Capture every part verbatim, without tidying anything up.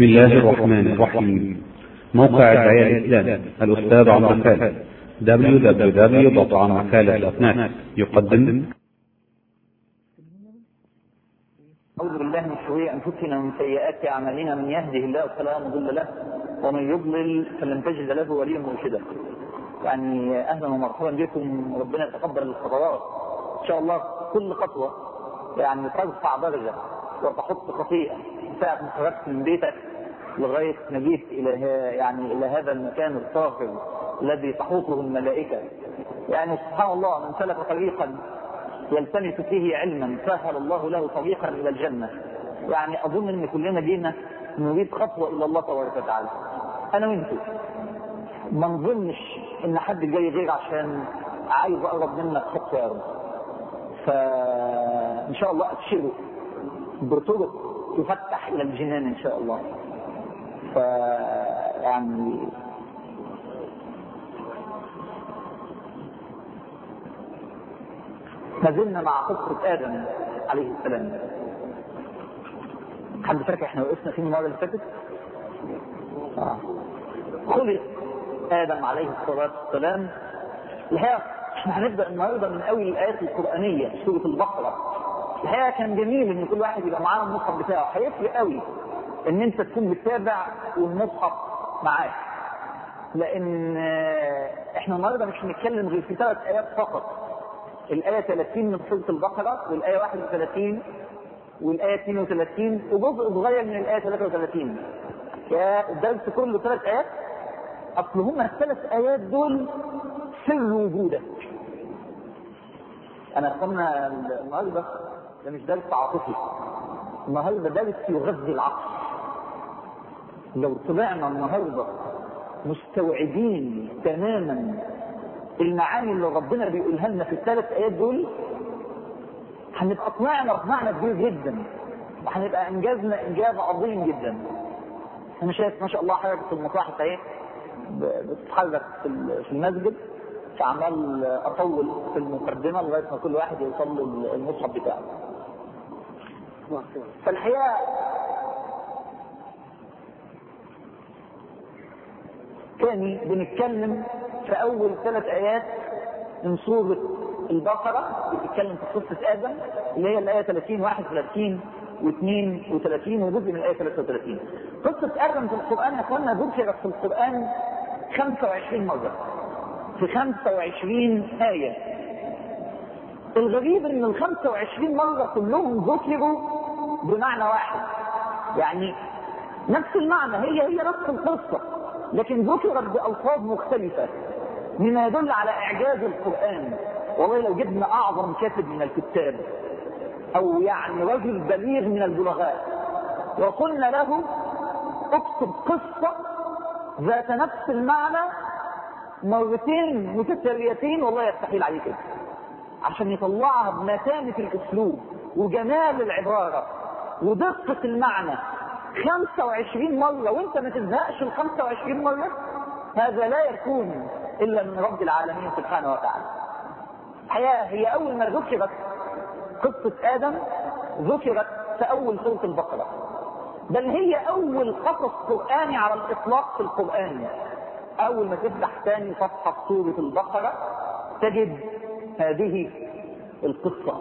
بسم الله الرحمن الرحيم. موقع الدعاية الإسلام الأستاذ عمرو خالد دبليو دبليو دبليو دوت عمرو خالد دوت نت يقدم. أعوذ بالله من شرور أنفسنا ومن سيئات أعمالنا، من يهده الله فلا مضل له ومن يضلل فلن تجد له وليا مرشدا. يعني أهلا ومرحبا بكم، ربنا يتقبل الخطوات إن شاء الله. كل خطوة يعني ترفع درجة وتحط خطيئة ساعة ما خرجت من بيتك لغاية ما جيت إلى يعني إلى هذا المكان الطاهر الذي تحوطه الملائكة. يعني سبحان الله، من سلك طريقا يلتمس فيه علما سهل الله له طريقا إلى الجنة. يعني أظن أن كلنا جينا نريد خطوة إلى الله تبارك وتعالى، أنا وأنتم. ما نظنش إن حد جاي غير عشان عايز أقرب منك خطوة يا رب. فإن شاء الله أبشروا بطرق تفتح إلى الجنان إن شاء الله. فيعني ما زلنا مع قصة آدم عليه السلام. حد فاكر احنا وقفنا فيه المرة اللي فاتت؟ آه. خلق آدم عليه الصلاة والسلام. الحقيقة احنا هنبدأ النهارده من أول الآيات القرآنية في سورة البقرة. الحقيقة كان جميل إن كل واحد يبقى معاه المصحف بتاعه، هيفرق قوي إن أنت تكون بتتابع والمصحف معاك، لأن احنا النهارده مش هنتكلم غير في ثلاث آيات فقط. الآية ثلاثين من سورة البقرة، والآية واحد وثلاثين، والآية اثنين وثلاثين، وجزء صغير من الآية ثلاثة وثلاثين. الدرس كله ثلاث آيات. أصل هما الثلاث آيات دول سر وجودك. أنا قلنا النهارده ده مش درس عاطفي، النهارده درس يغذي العقل. لو طلعنا النهارده مستوعبين تماما المعاني اللي ربنا بيقولها لنا في الثلاث آيات دول، هنبقى طلعنا بمعنى كبير جدا، وهنبقى انجازنا انجاز عظيم جدا. انا شايف ما شاء الله حضرتك في المصاحف اهي بتتحرك في المسجد، فعمال اطول في المقدمه لغايه ما كل واحد يوصل له المصحف بتاعه. فالحقيقه تاني بنتكلم في اول ثلاث ايات من سوره البقره، بتتكلم في قصه ادم اللي هي الايه ثلاثين واحد وثلاثين واثنين وثلاثين وجزء من الايه ثلاثة وثلاثين. قصه ادم في القران يا اخوانا ذكرت في القران خمسة وعشرين مره في خمسة وعشرين ايه. الغريب ان ال خمسة وعشرين مره كلهم ذكروا بمعنى واحد، يعني نفس المعنى، هي هي نفس القصه، لكن ذكرت بألفاظ مختلفة، مما يدل على إعجاز القرآن. والله لو جبنا أعظم كاتب من الكتاب أو يعني رجل بليغ من البلغاء وقلنا له اكتب قصة ذات نفس المعنى مرتين متتاليتين، والله يستحيل عليه كده، عشان يطلعها بمتانة الأسلوب وجمال العبارة ودقة المعنى خمسة وعشرين مرة وانت ما تزهقش ال خمسة وعشرين مرة. هذا لا يكون الا من رب العالمين سبحانه وتعالى. الحقيقة هي اول ما ذكرت قصة ادم ذكرت في اول سورة البقرة، بل هي اول قصص قرآني على الاطلاق في القرآن. اول ما تفتح ثاني صفحة سورة البقرة تجد هذه القصة.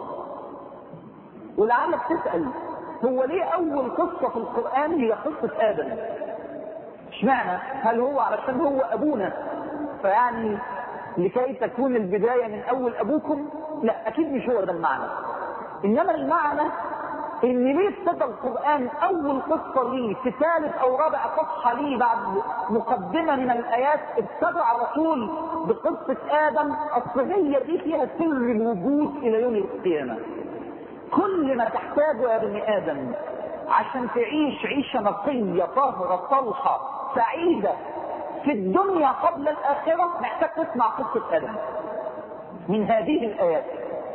ولعلك تسأل هو ليه اول قصة في القرآن هي قصة ادم؟ اشمعنى؟ هل هو علشان هو ابونا فيعني لكي تكون البداية من اول ابوكم؟ لا، اكيد مش هو ده المعنى. انما المعنى ان ليه ابتدى القرآن اول قصة ليه في ثالث او رابع صفحة ليه بعد مقدمة من الايات ابتدى على طول بقصة ادم. الصغية دي فيها سر الوجود الى يوم القيامة. كل ما تحتاجه يا بني آدم عشان تعيش عيشة نقية طاهرة صالحة سعيدة في الدنيا قبل الآخرة محتاج تسمع قصة آدم من هذه الآيات.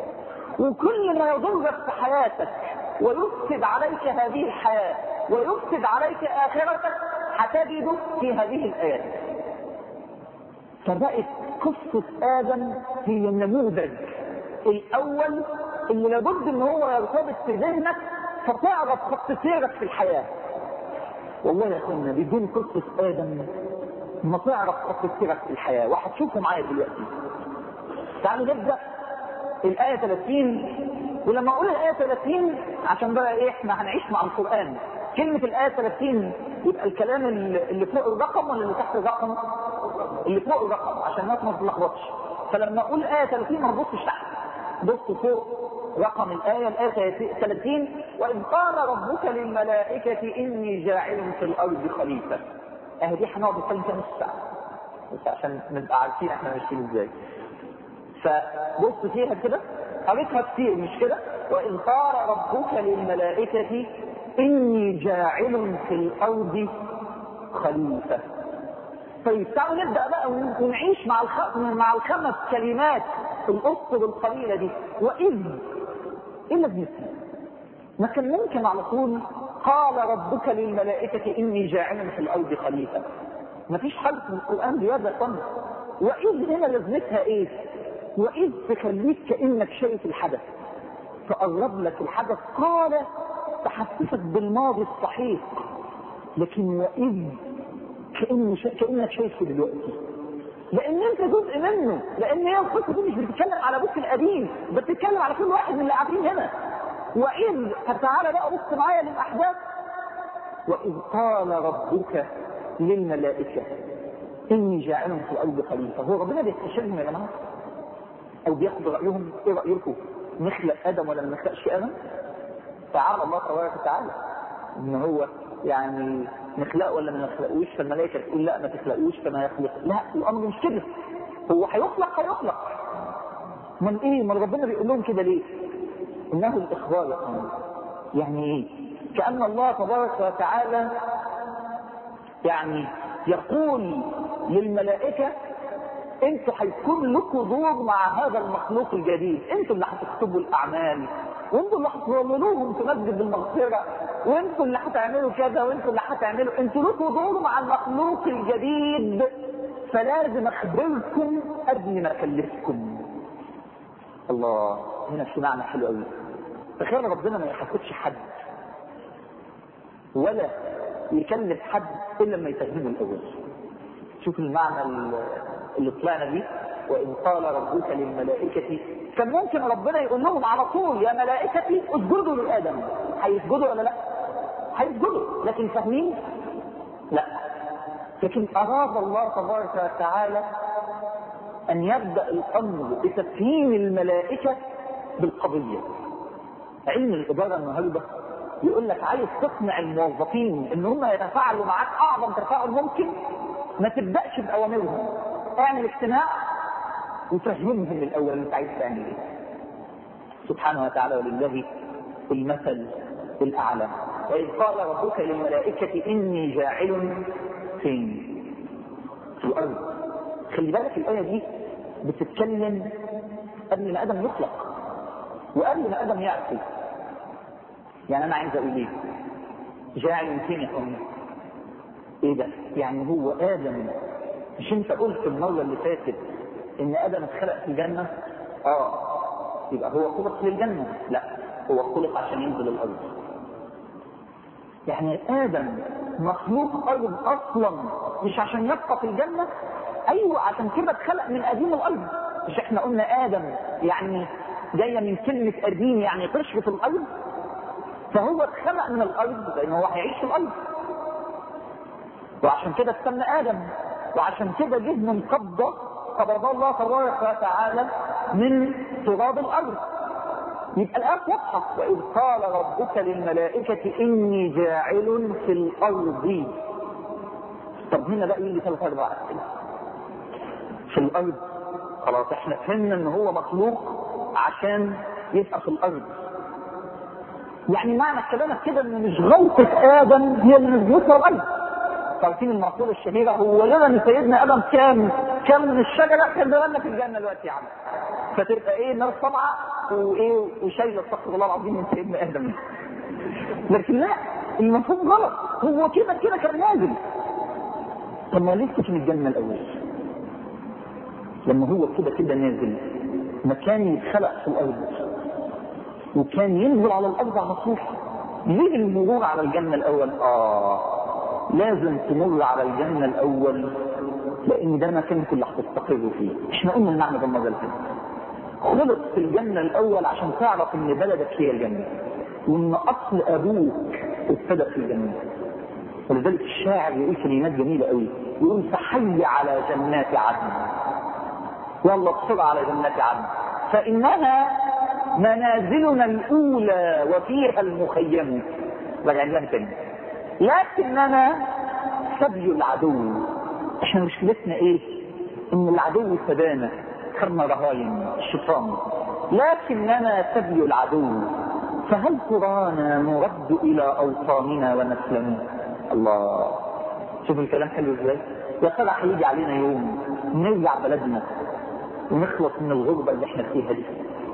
وكل ما يضرك في حياتك ويفسد عليك هذه الحياة ويفسد عليك آخرتك هتجده في هذه الآيات. فبقت قصة آدم هي النموذج الأول اللي لابد ان هو يرتبط في ذهنك فتعرف خط سيرك في الحياة. والله يا اخوانا بدون قصة آدم ما تعرف قصة سيرك في الحياة، وهتشوفوا معايا دلوقتي. تعالوا نبدأ الآية ثلاثين، ولما أقول الآية ثلاثين عشان بقى إيه إحنا هنعيش مع القرآن. كلمة الآية ثلاثين يبقى الكلام اللي فوق الرقم ولا اللي تحت الرقم؟ اللي فوق الرقم عشان الناس ما تتلخبطش. فلما أقول الآية ثلاثين ما تبصش تحت، بص فوق رقم الآية، الآية ثلاثين. وإذ قال ربك للملائكة إني جاعل في الأرض خليفة. أهي دي هنقعد نتكلم فيها نص ساعة بس عشان نبقى عارفين احنا ماشيين ازاي. فبص فيها كده، قريتها كتير مش كده؟ وإذ قال ربك للملائكة إني جاعل في الأرض خليفة. طيب تعالوا نبدأ بقى ونعيش مع الخ... مع الخمس كلمات الأسطر القليلة دي. وإذ إيه لازمتها؟ ما كان ممكن على طول قال ربك للملائكة إني جاعل في الأرض خليفة. ما فيش حرف من القرآن زيادة طن. وإذ هنا لازمتها إيه؟ وإذ تخليك كأنك شايف الحدث، تقرب لك الحدث. قال تحسسك بالماضي الصحيح، لكن وإذ كأن شا... كأنك شايفه دلوقتي، لأن أنت جزء منه. لأن هي القصة دي مش بتتكلم على أبوك القديم، بتتكلم على كل واحد من اللي قاعدين هنا. وإذ فتعالى بقى بص معايا للأحداث. وإذ قال ربك للملائكة إني جاعل في الأرض خليفة. هو ربنا بيستشيرهم يا جماعة أو بياخد رأيهم؟ إيه رأيكم؟ نخلق آدم ولا ما نخلقش آدم؟ تعالى الله تبارك وتعالى إن هو يعني نخلقه ولا ما نخلقوش. فالملائكة تقول لا ما تخلقوش فما يخلق. لا، الأمر مش كده. هو هيخلق هيخلق. من إيه؟ من ربنا بيقول لهم كده ليه؟ إنه الإخبار. يعني إيه؟ كأن الله تبارك وتعالى يعني يقول للملائكة انتوا هيكون لكم دور مع هذا المخلوق الجديد، انتوا اللي هتكتبوا الأعمال، وانتوا اللي هتولوهم في مسجد المغفرة، وانتوا اللي هتعملوا كذا، وانتوا اللي هتعملوا، انتوا لكم دور مع المخلوق الجديد، فلازم اخبركم قبل ما اكلفكم. الله، هنا في معنى حلو قوي. تخيل ربنا ما يحاسبش حد ولا يكلف حد الا لما يفهمه الاول. شوف المعنى اللي طلعنا بيه. وإن قال ربك للملائكة، كان ممكن ربنا يقول لهم على طول يا ملائكتي اسجدوا لآدم. هيسجدوا ولا لا؟ هيسجدوا، لكن فاهمين؟ لا. لكن أراد الله تبارك وتعالى أن يبدأ الأمر بتفهيم الملائكة بالقضية. علم الإدارة النهارده يقول لك عايز تقنع الموظفين ان هم يتفاعلوا معاك اعظم تفاعل ممكن، ما تبدأش بأوامرهم، اعمل اجتماع وفهمهم الاول انت عايز تعمل ايه. سبحانه وتعالى ولله المثل الاعلى. وإذ قال ربك للملائكة اني جاعل فين؟ في الارض. خلي بالك الآية دي بتتكلم قبل ما آدم يخلق وقبل ما آدم يعصي. يعني انا عايز اقول ايه؟ جاعل فين يا أمي؟ ايه ده؟ يعني هو آدم، مش انت قلت المرة اللي فاتت ان آدم اتخلق في الجنة؟ اه، يبقى هو خلق في الجنة؟ لا، هو خلق عشان ينزل الارض. يعني آدم مخلوق ارض اصلا مش عشان يبقى في الجنة. ايوه، عشان كده اتخلق من قديم الارض. مش احنا قلنا آدم يعني جاية من كلمة قديم يعني قشر في الارض؟ فهو اتخلق من الارض لان هو هيعيش في الارض، وعشان كده استنى آدم، وعشان كده جه من قبضة قبض الله تبارك وتعالى من تراب الارض. يبقى الآية واضحة. وإذ قال ربك للملائكة إني جاعل في الأرض. طب هنا بقى يجي ثلاث أربع أسئلة. في الأرض خلاص احنا فهمنا إن هو مخلوق عشان يبقى في الأرض. يعني معنى كلامك كده إن مش غلطة آدم هي اللي نزلتها الأرض. عارفين المقولة الشهيرة، هو لنا ان سيدنا ادم كان كان من الشجرة كان زماننا في الجنة دلوقتي يا عم. فتبقى ايه الناس طبعا وايه وشايله استغفر الله العظيم من سيدنا ادم. لكن لا، المفهوم غلط. هو كده كده كان نازل. طب ما لسه في الجنة الاول لما هو كده كده نازل مكان يتخلق في الارض وكان ينزل على الارض على طول. ليه المرور على الجنة الاول؟ اه لازم تمر على الجنة الأول، لأن ده مكانك اللي هتستقر فيه. احنا قلنا المعنى ده المرة اللي فاتت. خلق في الجنة الأول عشان تعرف إن بلدك هي الجنة، وإن أصل أبوك ابتدأ في الجنة. ولذلك الشاعر يقول كلمات جميلة قوي، يقول فحي على جنات عدن، والله بسرعة على جنات عدن، فإنها منازلنا الأولى وفيها المخيم. راجعين لها تاني. لكننا سبي العدو. احنا مشكلتنا ايه؟ ان العدو سبانا، خدنا رهاين الشيطان. لكننا سبي العدو، فهل ترانا نرد الى اوطاننا ونسلم؟ الله، شوف الكلام حلو ازاي. يا ترى هيجي علينا يوم نرجع بلدنا ونخلص من الغربة اللي احنا فيها دي؟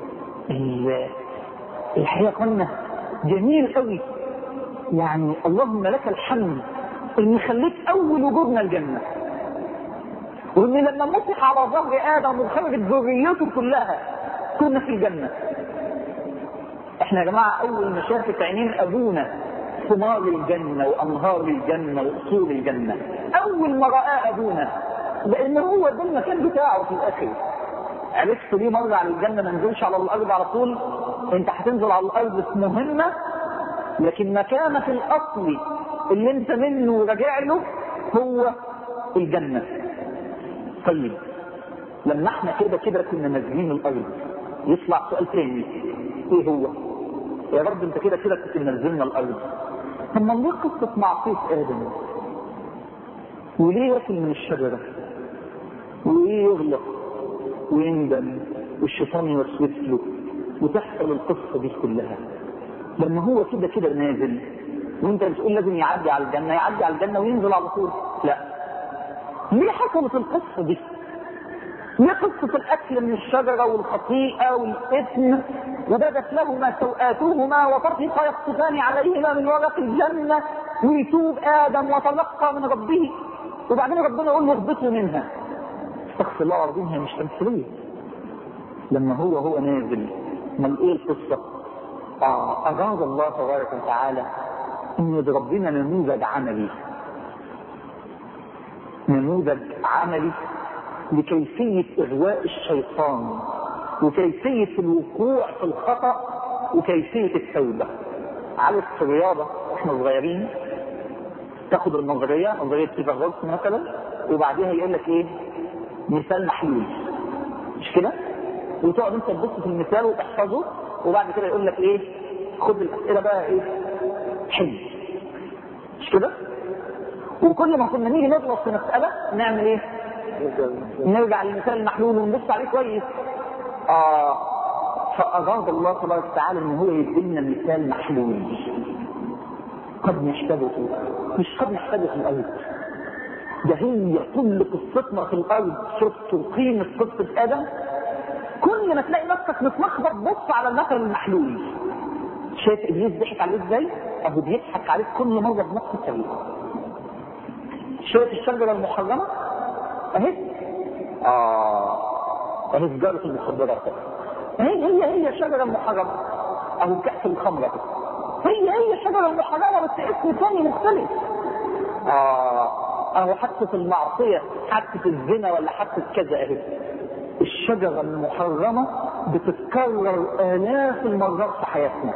الحقيقة قلنا جميل قوي، يعني اللهم لك الحمد ان خليك اول وجودنا الجنة، وان لما مسح على ظهر ادم وخرجت ذريته كلها كنا في الجنة. احنا يا جماعة اول ما شافت عينين ابونا ثمار الجنة وانهار الجنة واصول الجنة، اول ما رأى ابونا، لان هو ده المكان بتاعه في الاخر. عرفت ليه مرة على الجنة ما ننزلش على الارض على طول؟ انت هتنزل على الارض في مهمة، لكن مكانك الاصلي اللي انت منه راجع له هو الجنة. طيب لما احنا كده كده كنا نازلين الارض، يطلع سؤال تاني، ايه هو؟ يا رب انت كده كده كنت منزلنا الارض، ثم ليه قصة معصية ادم؟ وليه ياكل من الشجرة؟ وليه يغلط ويندم والشيطان يوسوس له وتحصل القصة دي كلها؟ لما هو كده كده نازل، وانت بتقول لازم يعدي على الجنة، يعدي على الجنة وينزل على طول. لا، ليه حصلت القصة دي؟ ليه قصة الأكل من الشجرة والخطيئة والإثم وبدت لهما سوآتهما وطرفقا يقصفان عليهما من ورق الجنة ويتوب آدم وتلقى من ربه، وبعدين ربنا يقول له اهبطوا منها؟ استغفر الله العظيم، هي مش تمثيلية. لما هو هو نازل، امال ايه القصة؟ آه أراد الله تبارك وتعالى إن يضرب لنا نموذج عملي، نموذج عملي لكيفية إغواء الشيطان وكيفية الوقوع في الخطأ وكيفية التوبة. عارف في الرياضة احنا صغيرين تاخد النظرية، نظرية فيثاغورس مثلا، وبعدها يقول لك ايه؟ مثال محلول، مش كده؟ وتقعد انت تبص في المثال وتحفظه، وبعد كده يقول لك ايه؟ خد الأسئلة بقى ايه؟ حل، مش كده؟ وكل ما كنا نيجي نغلط في مسألة نعمل ايه؟ نرجع للمثال المحلول ونبص عليه كويس. آه فأراد الله تبارك وتعالى ان هو يدينا مثال محلول قد نحتاجه، مش قد نحتاجه في الأرض. ده هي كل قصتنا في الأرض. شفت قيمة قصة آدم؟ كل ما تلاقي نفسك متلخبط بص على المثل المحلول. شايف إبليس ضحك عليك ازاي؟ أهو بيضحك عليك كل مرة بنفس الطريقة. شايف الشجرة المحرمة؟ اهي اه اهي سجارة المخدرات، هي هي هي الشجرة المحرمة، اهو كأس الخمرة، هي هي الشجرة المحرمة بس اسم ثاني مختلف. اه اهو حادثة المعصية، حادثة الزنا ولا حادثة كذا، اهي الشجرة المحرمة بتتكرر آلاف المرات في حياتنا،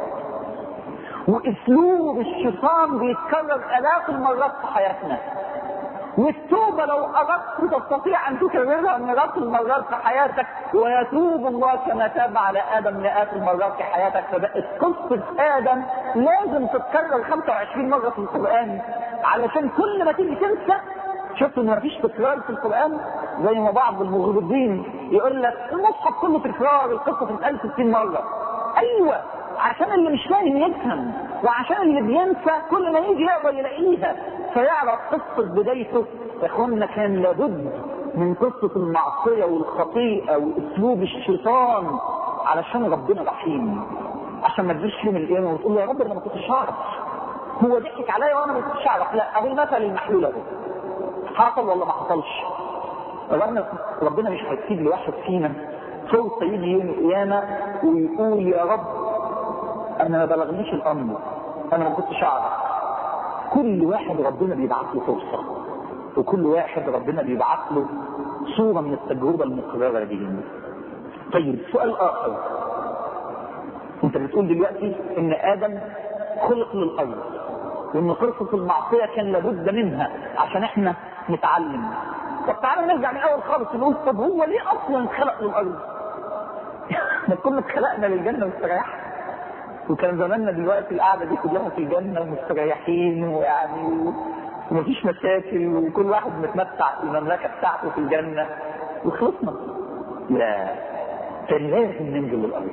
واسلوب الشيطان بيتكرر آلاف المرات في حياتنا. والتوبة لو أردت تستطيع أن تكررها مئات المرات في حياتك، ويتوب الله كما تاب على آدم مئات المرات في حياتك. فبقت قصة آدم لازم تتكرر خمسة وعشرين مرة في القرآن، علشان كل ما تيجي تنسى. شفت إن مفيش تكرار في القرآن؟ زي ما بعض المغرضين يقول لك المصحف كله تكرار، القصة تتقال ستين مرة. أيوة، عشان اللي مش فاهم يفهم، وعشان اللي بينسى كل ما يجي يقدر يلاقيها فيعرف قصة بدايته. يا اخوانا كان لابد من قصة المعصية والخطيئة واسلوب الشيطان، علشان ربنا رحيم، عشان ما تجيش يوم القيامة وتقول له يا رب انا ما كنتش اعرف، هو ضحك عليا وانا ما كنتش اعرف. لا، اهو المثل المحلول اهو، حصل ولا ما حصلش؟ ربنا ربنا مش هيسيب لواحد فينا فرصة يجي يوم القيامة ويقول يا رب انا ما بلغنيش الامر، انا ما كنتش اعرف. كل واحد ربنا بيبعث له فرصة، وكل واحد ربنا بيبعث له صورة من التجربة المقررة دي. طيب سؤال آخر، انت بتقول دلوقتي ان آدم خلق للأرض، وان قصة المعصية كان لابد منها عشان احنا نتعلم. طب تعالوا نرجع من اول خالص نقول طب هو ليه اصلا خلق للأرض؟ احنا كنا اتخلقنا للجنة واستريحنا، وكان زماننا دلوقتي القعدة دي كلها في الجنة ومستريحين ويعني ومفيش مشاكل وكل واحد متمتع في المملكة بتاعته في الجنة وخلصنا. لا، كان لازم ننزل الأرض.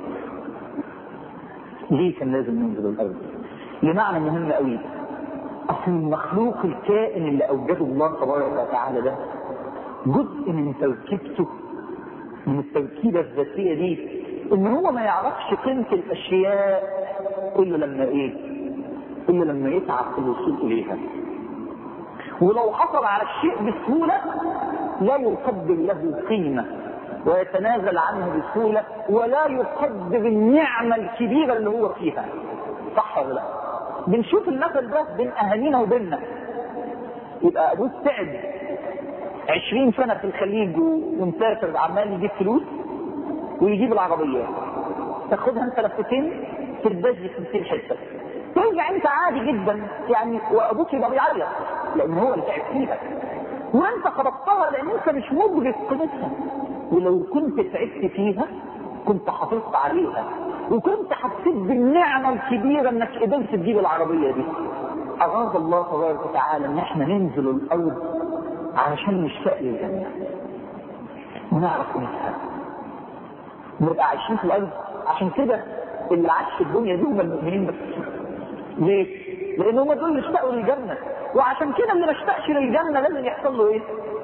ليه كان لازم ننزل الأرض؟ لمعنى مهم قوي. أصل المخلوق الكائن اللي أوجده الله تبارك وتعالى ده جزء من تركيبته، من التركيبة الذاتية دي، إن هو ما يعرفش قيمة الأشياء إلا لما إيه؟ إلا لما يتعب في الوصول إليها. ولو حصل على الشيء بسهولة لا يقدر له قيمة ويتنازل عنه بسهولة، ولا يقدر النعمة الكبيرة اللي هو فيها. صح ولا لا؟ بنشوف المثل ده بين أهالينا وبيننا. يبقى أبوك تعب عشرين سنة في الخليج ومسافر عمال يجيب فلوس ويجيب العربية، تاخدها انت لفتين ترباش في خمسين حتة، ترجع انت عادي جدا يعني، وابوك يبقى بيعيط لان هو اللي تعب فيها، وانت خبطتها لان انت مش مدرك قيمتها. ولو كنت تعبت فيها كنت حافظت عليها، وكنت حسيت بالنعمة الكبيرة انك قدرت تجيب العربية دي. اراد الله تبارك وتعالى ان احنا ننزل الارض علشان نشتاق للجنة ونعرف قيمتها، نبقى عايشين في الارض. عشان كده اللي عاش في الدنيا دي هم المؤمنين بس. ليه؟ لان هم دول اللي اشتاقوا للجنه، وعشان كده اللي ما اشتاقش للجنه لازم يحصل له ايه؟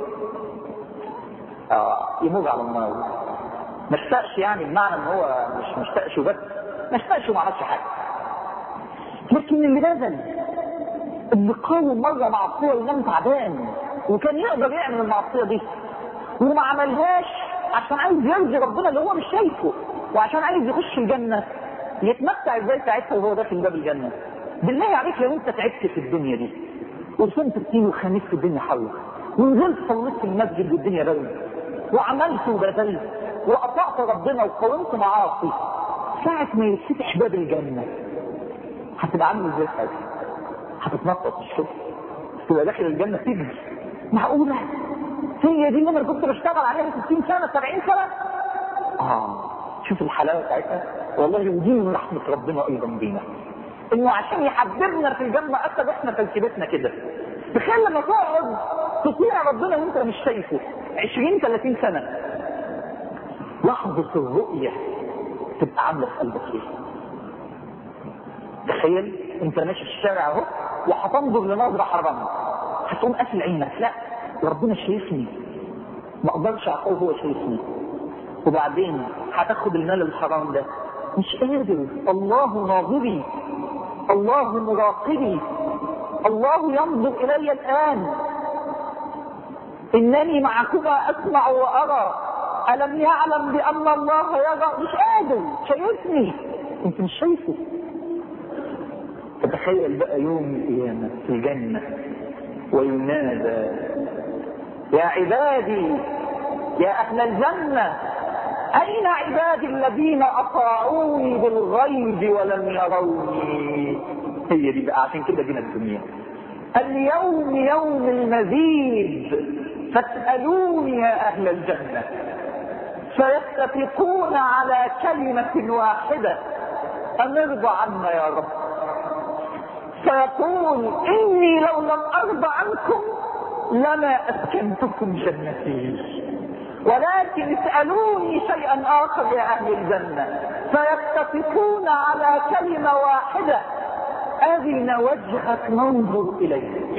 اه يموت على النار. ما اشتاقش يعني بمعنى ان هو مش مشتاقش بس، ما اشتاقش وما عملش حاجه. لكن اللي نزل اللي قاوم مره معصيه وينام تعبان وكان يقدر يعمل المعصيه دي وما عملهاش عشان عايز يرضي ربنا اللي هو مش شايفه، وعشان عايز يخش الجنة، يتمتع ازاي ساعتها وهو داخل باب الجنة؟ بالله عليك لو انت تعبت في الدنيا دي وصمت اثنين وخميس في الدنيا حلوة، ونزلت صليت في المسجد والدنيا برد، وعملت وبذلت وأطعت ربنا وقاومت معاصي، ساعة ما يتفتح باب الجنة هتبقى عامل ازاي ساعتها؟ هتتنطط الشوف، تبقى داخل الجنة تجري. معقولة؟ هي دي اللي انا كنت بشتغل عليها ستين سنة سبعين سنة؟ اه شوف الحلاوة بتاعتها. والله ودي من رحمة ربنا ايضا بينا، انه عشان يحببنا في الجنة اكتر احنا تركيبتنا كده. تخيل لما تقعد تطيع ربنا وانت مش شايفه عشرين ثلاثين سنة، لحظة الرؤية تبقى عاملة في قلبك ايه؟ تخيل انت ماشي في الشارع اهو وهتنظر لنظرة حرام، هتقوم قافل عينك، لا ربنا شايفني ما اقدرش اعقوه هو شايفني. وبعدين هتاخد المال الحرام ده مش قادر، الله ناظري، الله مراقبي، الله ينظر الي الان، انني معكما اسمع وارى، الم يعلم بان الله يرى. مش قادر، شايفني انت مش شايفه. فتخيل بقى يوم القيامة في الجنة وينادى يا عبادي يا أهل الجنة أين عبادي الذين أطاعوني بالغيب ولم يروني؟ هي دي بقى، عشان كده جينا الدنيا. اليوم يوم المزيد فاسألوني يا أهل الجنة، فيتفقون على كلمة واحدة أن ارضى عنا يا رب. فيقول إني لو لم أرضى عنكم لما أسكنتكم جنتي، ولكن اسألوني شيئا آخر يا أهل الجنة. فيتفقون على كلمة واحدة أرنا وجهك ننظر إليك.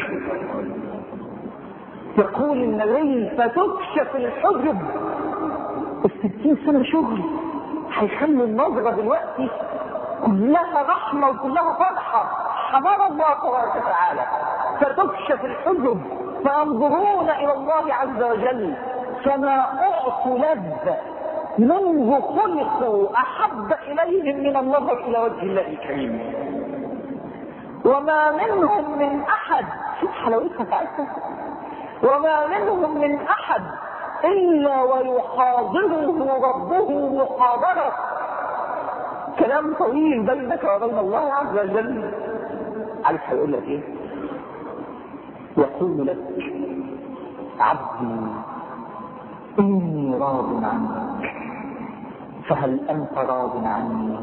يقول النبي فتكشف الحجب. الستين سنة شغل هيخلي النظرة دلوقتي كلها رحمة وكلها فرحة، حمار الله تبارك وتعالى. فتكشف الحجب فينظرون إلى الله عز وجل، فما أعطوا لذة منذ خلقوا أحب إليهم من النظر إلى وجه الله الكريم. وما منهم من احد، شوف حلاوتها ساعتها، وما منهم من احد الا ويحاضره ربه محاضرة. كلام طويل بينك وبين الله عز وجل. عارف هيقول لك ايه؟ يقول لك عبدي اني راض عنك فهل انت راض عني؟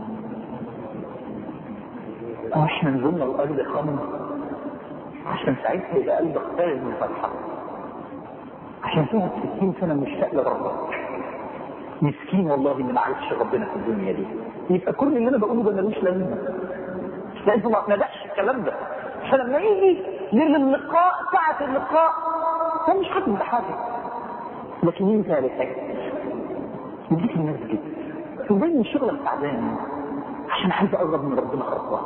احنا نزلنا الارض خمس عشان ساعتها يبقى قلبك خارج من فرحه، عشان فيها ستين سنه مشتاق لربك، مسكين والله اللي ما عرفش ربنا في الدنيا دي. يبقى كل اللي انا بقوله ده ملوش لازمه، لازم ما ندعش الكلام ده، عشان لما يجي للقاء ساعه اللقاء ده مش حاجه بحاجه. لكن انت يا لسه يديك المسجد وبين شغلك تعبان عشان عايز اقرب من ربنا خطوه.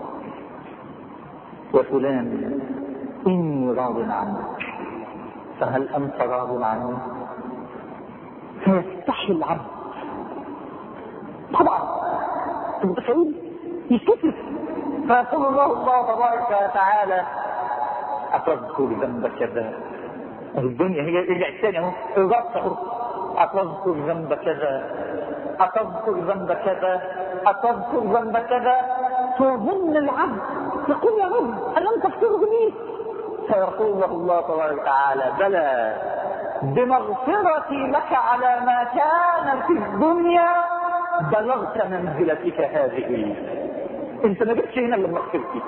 وفلان اني راض عنك فهل انت راض عني؟ فيستحي العبد طبعا متخيل يكتف، فيقول الله الله تبارك وتعالى اتذكر ذنب كذا. الدنيا هي رجعت تاني اهو، الربط اتذكر ذنب كذا، اتذكر ذنب كذا، اتذكر ذنب كذا. فيظن العبد يقول يا رب الم تغفره لي؟ فيقول له الله تبارك وتعالى بلى بمغفرتي لك على ما كان في الدنيا بلغت منزلتك هذه. انت ما جبتش هنا الا بمغفرتي.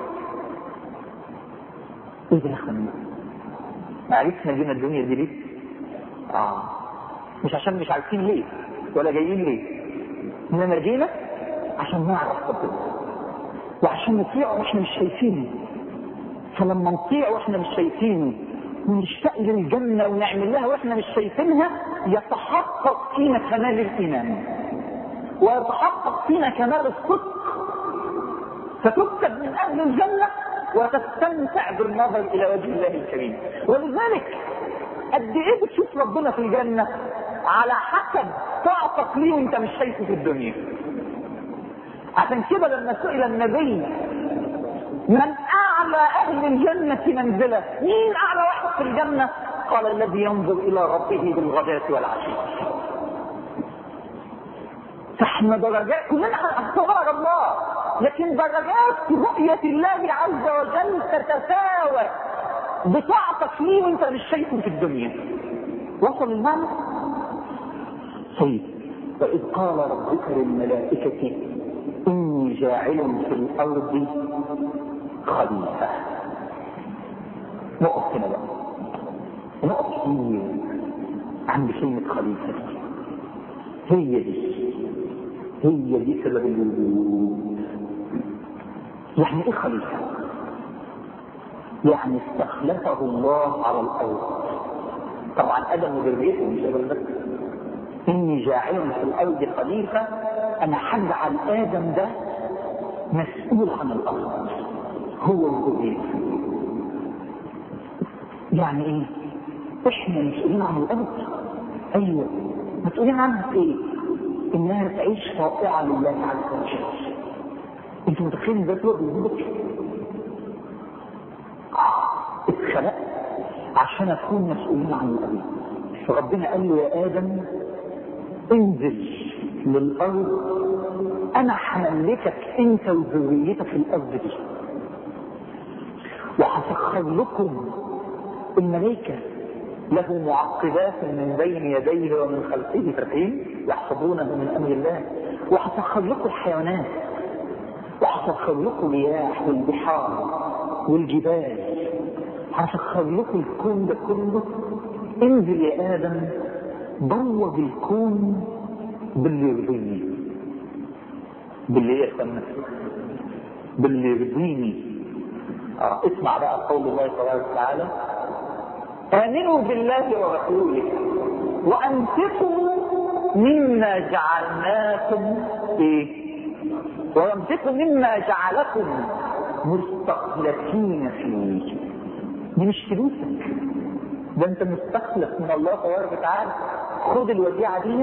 ايه ده يا اخواني؟ ما عرفنا جينا الدنيا دي ليه؟ اه مش عشان مش عارفين ليه ولا جايين ليه، انما جينا عشان نعرف ربنا وعشان نطيع واحنا مش شايفينه. فلما نطيع واحنا مش شايفينه ونشتاق للجنه ونعمل لها واحنا مش شايفينها يتحقق فينا كمال الايمان ويتحقق فينا كمال الصدق، فتكتب من اهل الجنه وتستمتع بالنظر الى وجه الله الكريم. ولذلك قد ايه بتشوف ربنا في الجنه على حسب طاعتك ليه وانت مش شايفه في الدنيا. عشان كده لما سئل النبي من اعلى اهل الجنه منزله، مين اعلى واحد في الجنه؟ قال الذي ينظر الى ربه بالغداة والعشي. فاحنا درجات كلنا هنتغير الله، لكن درجات رؤية الله عز وجل تتساوى بطاعتك ليه وانت مش شايفه في الدنيا. وصل المعنى؟ طيب وإذ قال ربك للملائكة إني جاعل في الأرض خليفة. نقف هنا بقى، نقف كتير عند كلمة خليفة. هي دي هي دي سبب الوجود. يعني ايه خليفة؟ يعني استخلفه الله على الأرض. طبعا آدم وذريته مش آدم بس. إني جاعل في الأرض خليفة، أنا هجعل آدم ده مسؤول عن الأرض هو وذريته. يعني إيه؟ إحنا مسؤولين عن الأرض؟ أيوه. مسؤولين عنها في إيه؟ إنها تعيش طائعة لله عز وجل. أنتوا متخيلين ازاي تبقى بوجودك؟ اتخلقت عشان أكون مسؤولين عن الأرض. فربنا قال له يا آدم انزل للأرض، أنا هملكك أنت وذريتك في الأرض دي، وهسخر لكم الملائكة له معقبات من بين يديه ومن خلفه فاكرين يحفظونه من أمر الله، وهسخر لكم الحيوانات، وهسخر لكم الرياح والبحار والجبال، هسخر لكم الكون ده كله. انزل يا آدم بوّج الكون باللي يرضيني، باللي يهتم باللي يرضيني. اه اسمع بقى قول الله تبارك وتعالى آمنوا بالله ورسوله وأنفقوا مما جعلناكم ايه؟ وأنفقوا مما جعلكم مستخلفين فيه. دي مش فلوسك، ده انت مستخلف من الله تبارك وتعالى. خد الوديعة دي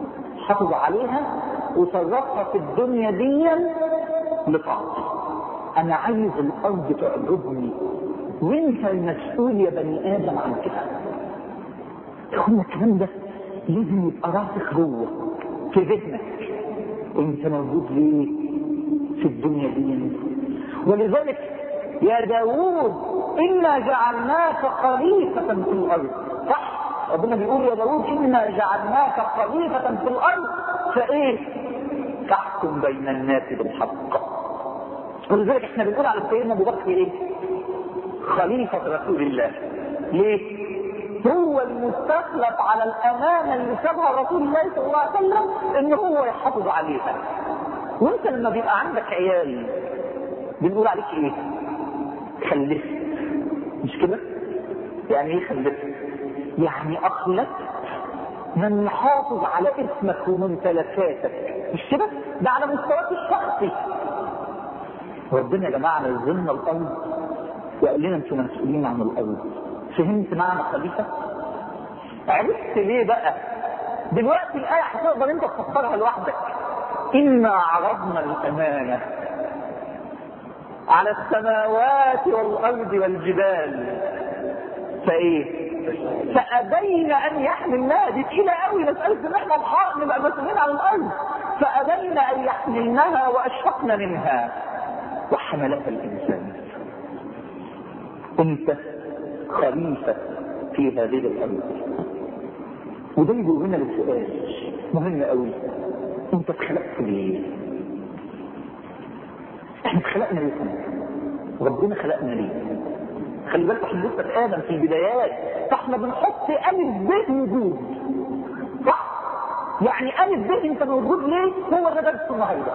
حافظ عليها وصرفها في الدنيا دي لطاعتي. انا عايز الارض تعجبني، وانت المسؤول يا بني ادم عن كده. تقول الكلام ده لازم يبقى راسخ جوه في ذهنك، انت موجود ليه في الدنيا دي. ولذلك يا داوود انا جعلناك خليفة في الارض، صح؟ ربنا بيقول يا داوود انا جعلناك خليفة في الارض، فايه؟ تحكم بين الناس بالحق. ولذلك احنا بنقول على سيدنا ابو بكر ايه؟ خليفة رسول الله. ليه؟ هو المستخلف على الامانة اللي سابها رسول الله صلى الله عليه وسلم ان هو يحافظ عليها. وانت لما بيبقى عندك عيال بنقول عليك ايه؟ خلفت، مش كده؟ يعني ايه خلفت؟ يعني اخلفت من يحافظ على اسمك وممتلكاتك، مش كده؟ ده على مستواك الشخصي. ربنا يا جماعه نزلنا الارض وقال لنا انتم مسؤولين عن الارض. فهمت معنى خليفه؟ عرفت ليه بقى؟ دلوقتي الايه هتقدر انت تفسرها لوحدك. انا عرضنا الامانه على السماوات والارض والجبال فايه؟ فابين ان يحملنها. دي تقيله قوي مساله ان احنا الحق نبقى مسؤولين عن الارض. فابين ان يحملنها واشفقن منها وحملها الانسان. انت خليفه في هذه الارض. وده يجي لنا للسؤال مهم قوي، انت اتخلقت ليه؟ احنا اتخلقنا ليه؟ ربنا خلقنا ليه؟ خلي بالك احنا لسه في ادم في البدايات، فاحنا بنحط الف ب وجود، صح؟ يعني الف ب انت موجود ليه؟ هو ده درس النهارده.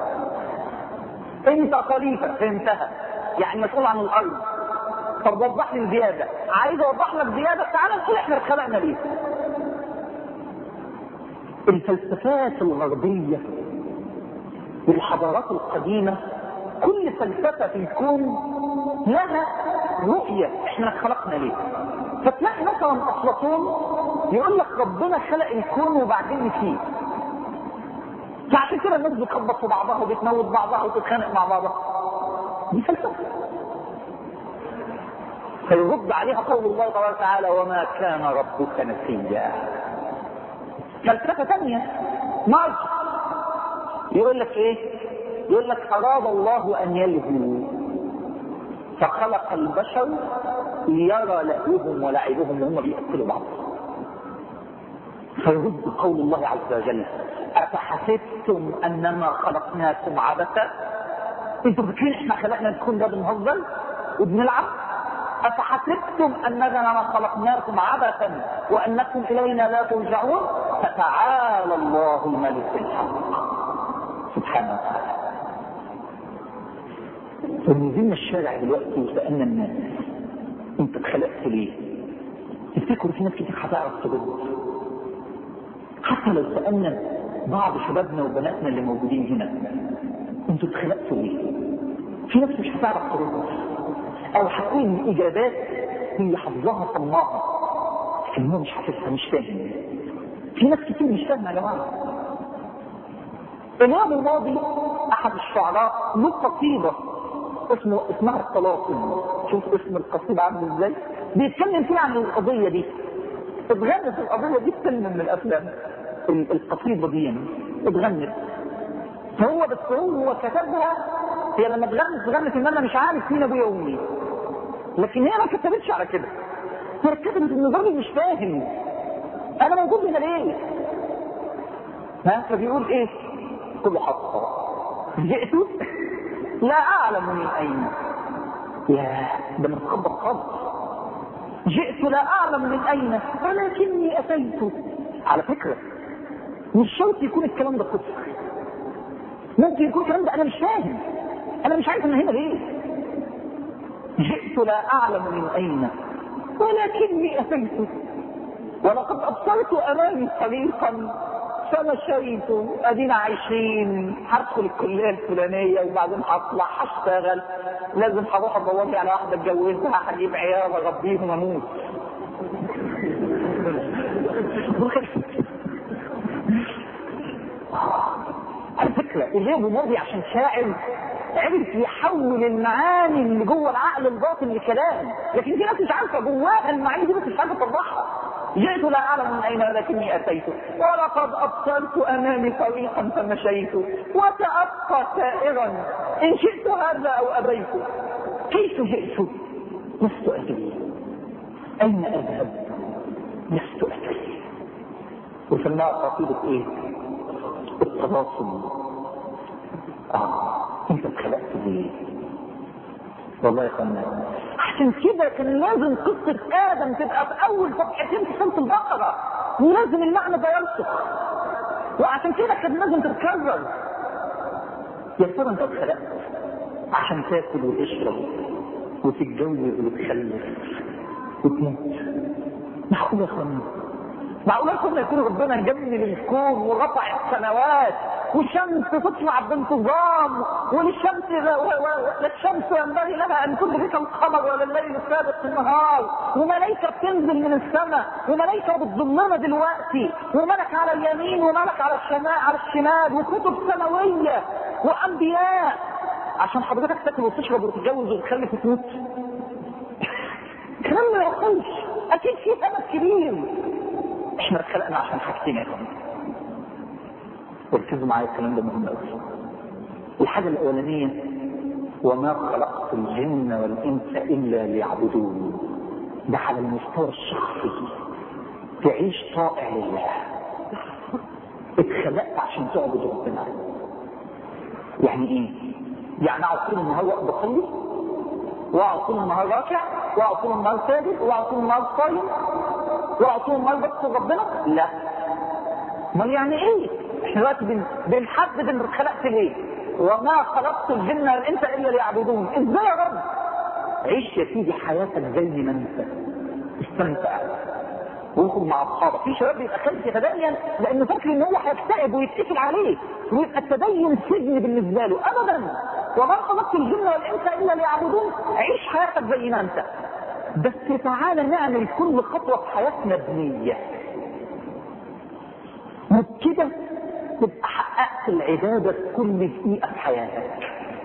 انت خليفه، فهمتها؟ يعني مسؤول عن الارض. طب وضح لي الزياده، عايز اوضح لك زياده. تعالى نقول احنا اتخلقنا ليه. الفلسفات الغربيه والحضارات القديمه كل فلسفه في الكون لها رؤيه احنا اتخلقنا ليه. فتلاقي مثلا افلاطون يقول لك ربنا خلق الكون وبعدين نسيه. فعشان كده الناس بتخبط في بعضها وبتموت بعضها وتتخانق مع بعضها. دي فلسفه. فيرد عليها قول الله تبارك وتعالى وما كان ربك نسيا. فلسفه ثانيه مارك يقول لك ايه؟ يقول لك اراد الله ان يلهو فخلق البشر ليرى لهوهم ولعبهم وهم بيأكلوا بعض. فيرد قول الله عز وجل افحسبتم انما خلقناكم عبثا. انتوا فاكرين احنا خلقنا الكون ده بنهزر وبنلعب؟ افحسبتم اننا خلقناكم عبثا وانكم الينا لا ترجعون. فتعالى الله الملك الحق سبحانه وتعالى. ونزلنا الشارع دلوقتي وسالنا الناس انت اتخلقت ليه؟ تفتكروا في ناس كتير هتعرف ترد؟ حتى لو سالنا بعض شبابنا وبناتنا اللي موجودين هنا انتوا اتخلقتوا ليه؟ في ناس مش هتعرف ترد، او هتقول الاجابات هي حافظاها صماها لكن هو مش حافظها، مش فاهم. في ناس كتير مش فاهمه يا جماعه. اليوم الماضي احد الشعراء له قصيده اسمه اسمها الطلاقم. شوف اسم القصيده عامل ازاي؟ بيتكلم فيه عن القضيه دي. اتغنت القضيه دي في فيلم من الافلام. القصيده دي اتغنت. هو بس هو كتبها، هي لما اتغنت اتغنت ان انا مش عارف مين ابويا وامي. لكن هي ما كتبتش على كده. هي كتبت ان الراجل مش فاهم انا موجود هنا ليه؟ ها؟ فبيقول ايه؟ كل حصه جئت لا اعلم من اين. يا ده متخبط خالص. جئت لا اعلم من اين ولكني اتيت. على فكره مش شرط يكون الكلام ده صدق، ممكن يكون الكلام ده انا مش فاهم، انا مش عارف انا هنا ليه. جئت لا اعلم من اين ولكني اتيت ولقد ابصرت امامي طريقا فمشيت. ادينا عايشين، هدخل الكليه الفلانيه وبعدين هطلع هشتغل، لازم هروح ادور لي على واحده اتجوزها هجيب عيال اربيهم اموت. على فكره اليوم ماضي عشان شاعر عرف يحول المعاني اللي جوه العقل الباطن لكلام، لكن في ناس مش عارفه جواها المعاني دي، بس مش عارفه تطلعها. جئت لا اعلم من اين ولكني اتيت، ولقد ابصرت امامي طريقا فمشيت، وسابقى سائرا ان شئت هذا او ابيت. كيف جئت؟ لست ادري. اين اذهب؟ لست ادري. وسماها قصيده ايه؟ التواصل. اه انت اتخلقت ليه؟ والله يا اخوانا عشان كده كان لازم قصه ادم تبقى في اول صفحتين في سوره البقره، ولازم المعنى ده يرسخ، وعشان كده كان لازم تتكرر. يا ترى انت اتخلقت عشان تاكل وتشرب وتتجوز وتخلف وتموت؟ معقول يا اخوانا؟ معقول كنا يكون ربنا جمل الكون ورفع السماوات والشمس تطلع بانتظام، وللشمس للشمس ينبغي لها ان تدرك القمر ولا الليل سابق النهار، وملائكه بتنزل من السماء، وملائكه بتظلنا دلوقتي، وملك على اليمين وملك على الشمال على الشمال، وكتب سماويه وانبياء عشان حضرتك تاكل وتشرب وتتجوز وتخلف وتموت؟ كلام ما يقولش. اكيد في سبب كبير. احنا اتخلقنا عشان حاجتين يا اخوان، وركزوا معايا الكلام ده مهم قوي. الحاجه الاولانيه وما خلقت الجن والانس الا ليعبدون، ده على المستوى الشخصي، تعيش طائع لله. اتخلقت عشان تعبد ربنا. يعني ايه؟ يعني اقعد طول النهار بصلي، واقعد طول النهار راكع، واقعد طول النهار ساجد، واقعد طول النهار صايم، واقعد طول النهار بذكر ربنا؟ لا. امال يعني ايه؟ احنا دلوقتي بن... بنحدد ان اتخلقت ليه؟ وما خلقت الجن والانس الا ليعبدون. ازاي يا رب؟ عيش يا سيدي حياتك زي ما انت، استمتع واخرج مع اصحابك. في شباب بيبقى خايف يتدين لانه فاكر ان هو هيكتئب ويتقفل عليه ويبقى التدين سجن بالنسبه له. ابدا. وما خلقت الجن والانس الا ليعبدون. عيش حياتك زي ما انت، بس تعالى نعمل كل خطوه في حياتنا بنيه، وبكده تبقى حققت العباده في كل دقيقه في حياتك.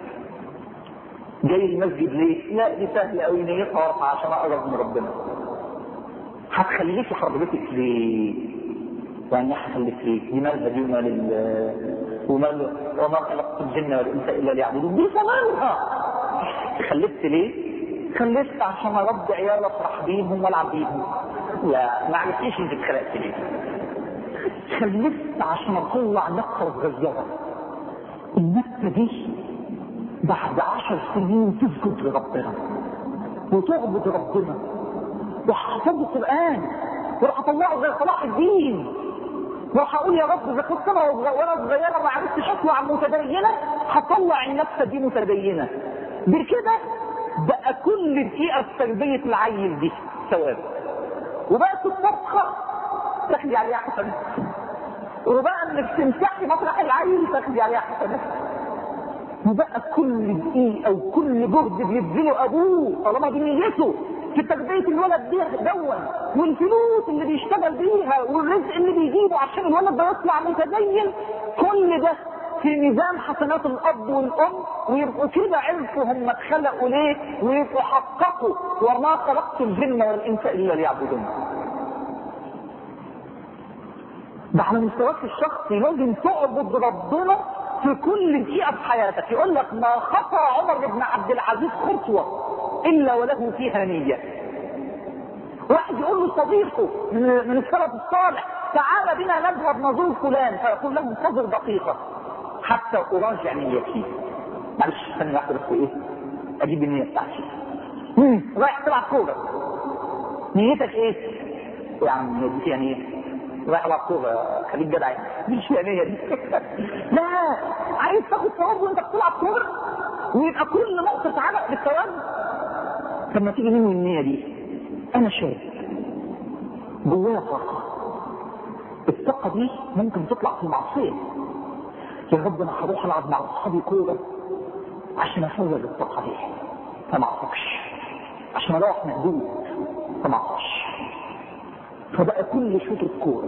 جاي المسجد ليه؟ لا دي سهله قوي، نيتها وارفع عشان اقرب من ربنا. هتخليكي حضرتك ليه؟ يعني هخليك ليه؟ دي مالها دي ومال ال ومال وما خلقت الجن والانس الا ليعبدون، دي ثمانها. خلفت ليه؟ خلفت عشان اربي عيال افرح بيهم والعب بيهم. لا ما عرفتيش انت اتخلقت ليه. خلفت عشان اطلع نقطه صغيره، النقطه دي بعد عشر سنين تسجد لربنا وتعبد ربنا، وهحفظ القرآن وراح اطلعه زي صلاح الدين، وراح اقول يا رب اذا كنت انا وانا صغيره ما عرفتش اطلع متدينه هطلع النفس دي متدينه. بكده بقى كل دقيقه في تربيه العيل دي ثواب، وبقت الطبخه تاخدي عليها حسنات، وبقى انك تمسحي مطرح العيل تاخدي عليها حسنات، وبقى كل دقيقه وكل جهد بيبذله ابوه طالما بنيته في تربيه الولد دي دون، والفلوس اللي بيشتغل بيها والرزق اللي بيجيبه عشان الولد ده يطلع متدين، كل ده في ميزان حسنات الاب والام، ويبقوا كده عرفوا هم اتخلقوا ليه، ويبقوا حققوا وما خلقت الجن والانس الا ليعبدون. ده على مستواك الشخصي لازم تعبد ربنا في كل دقيقه في حياتك. يقول لك ما خطى عمر بن عبد العزيز خطوه الا وله فيها نيه. واحد يقول له صديقه من السلف الصالح تعال بنا نذهب نزور فلان، فيقول له انتظر دقيقه حتى اراجع نيتي. معلش ثانيه واحده بس، ايه اجيب النيه بتاعتي. امم رايح تلعب كوره، نيتك ايه؟ يا عم نيتي يعني ايه؟ رايح العب كوره، خليك جدع يعني، مش نيه دي. لا، عايز تاخد ثواب وانت بتلعب كوره ويبقى كل نقطه عرق بالثواب. طب ما تيجي مني النيه دي، انا شايف جوايا طاقه، الطاقه دي ممكن تطلع في المعصيه. يا رب انا هروح العب مع اصحابي كوره عشان افوز الطاقه دي، فما اعصبش، عشان اروح مهدود فما اعصبش. فبقى كل شوط كوره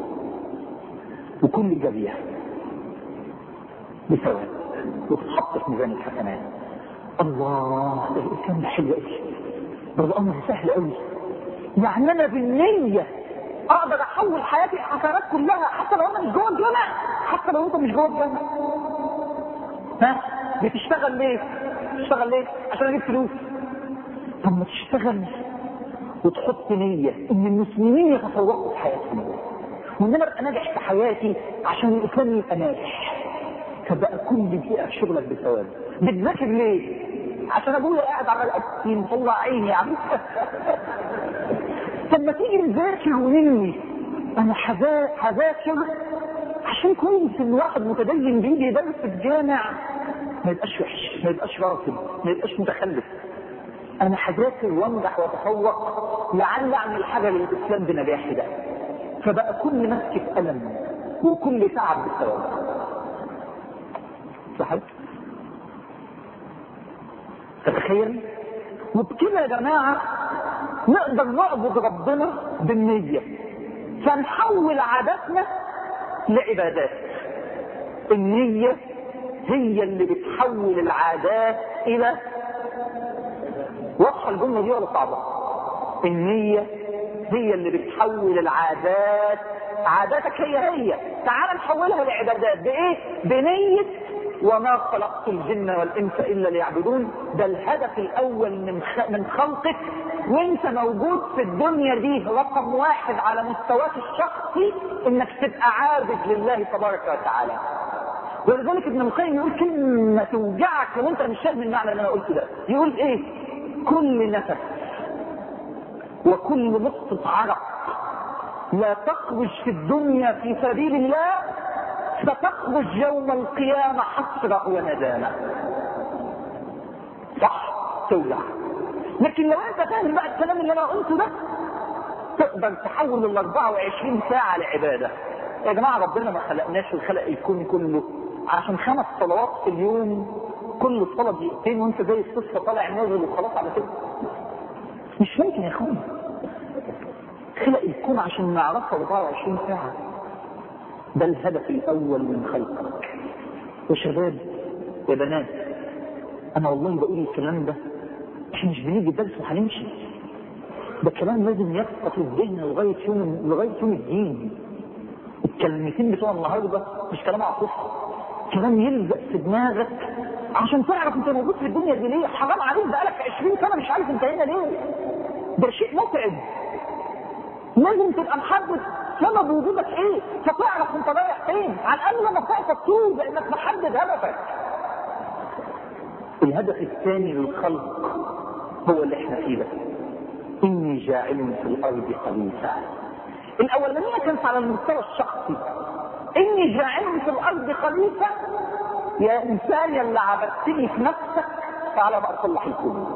وكل جريه بثواب وتتحط في ميزان الحسنات. الله، ده الإسلام ده حلو قوي، ده الأمر سهل قوي. يعني أنا بالنية أقدر أحول حياتي الحسنات كلها حتى لو أنا مش جوه الجامع، حتى لو أنت مش جوه الجامع. ها؟ بتشتغل ليه؟ بتشتغل ليه؟ عشان أجيب فلوس. طب ما تشتغل وتحط نية إن المسلمين يتفوقوا في حياتهم، وإن أنا أبقى ناجح في حياتي عشان الإسلام يبقى ناجح. فبقى كل دقيقة في شغلك بثواب. بتذاكر ليه؟ عشان أبويا قاعد عمال أبكي مطلع عيني يا عم. طب ما تيجي نذاكر وننوي أنا هذاكر عشان كويس إن واحد متدين بيجي يدرس في الجامع ما يبقاش وحش، ما يبقاش رافض، ما يبقاش متخلف. أنا هذاكر وانجح واتفوق لعل أعمل حاجة للإسلام بنجاحي ده. فبقى كل مسكة ألم وكل تعب بالثواب. صحيح؟ تتخيل؟ وبكده يا جماعة نقدر نعبد ربنا بالنية، فنحول عاداتنا لعبادات. النية هي اللي بتحول العادات إلى، واضحة الجملة دي ولا صعبة؟ النية هي اللي بتحول العادات، عاداتك هي هي، تعال نحولها لعبادات. بإيه؟ بنية وما خلقت الجن والإنس إلا ليعبدون. ده الهدف الأول من من خلقك، وانت موجود في الدنيا دي رقم واحد على مستواك الشخصي انك تبقى عابد لله تبارك وتعالى. ولذلك ابن القيم يقول كلمة توجعك لو انت مش فاهم المعنى اللي انا قلته ده. يقول ايه؟ كل نفس وكل نقطة عرق لا تخرج في الدنيا في سبيل الله ستخرج يوم القيامة حسرة وندامة. صح؟ توجع. لكن لو انت فاهم بقى الكلام اللي انا قلته ده تقدر تحول ال أربعة وعشرين ساعة لعبادة. يا جماعة ربنا ما خلقناش وخلق الكون كله عشان خمس صلوات في اليوم، كل صلاة دقيقتين وانت زي الصفة طالع نازل وخلاص على كده. مش ممكن يا اخوان. خلق الكون عشان نعرفه أربعة وعشرين ساعة. ده الهدف الأول من خلقك. وشباب يا بنات، أنا والله بقول الكلام ده احنا مش بنيجي الدرس وهنمشي. ده الكلام لازم يبقى في الذهن لغاية يوم لغاية يوم الدين. الكلمتين بتوع النهارده مش كلام عاطفي، كلام يلزق في دماغك عشان تعرف انت موجود في الدنيا دي ليه. حرام عليك بقالك عشرين سنة مش عارف انت هنا ليه. ده شيء متعب. لازم تبقى محدد سبب وجودك ايه فتعرف انت رايح فين. على الاقل لما تعرف تطول لانك محدد هدفك. الهدف الثاني للخلق هو اللي احنا فيه ده. اني جاعل في الارض خليفه. الاولانيه كانت على المستوى الشخصي. اني جاعل في الارض خليفه، يا انسان يا اللي عبدتني في نفسك تعالى بقى صلح الكون.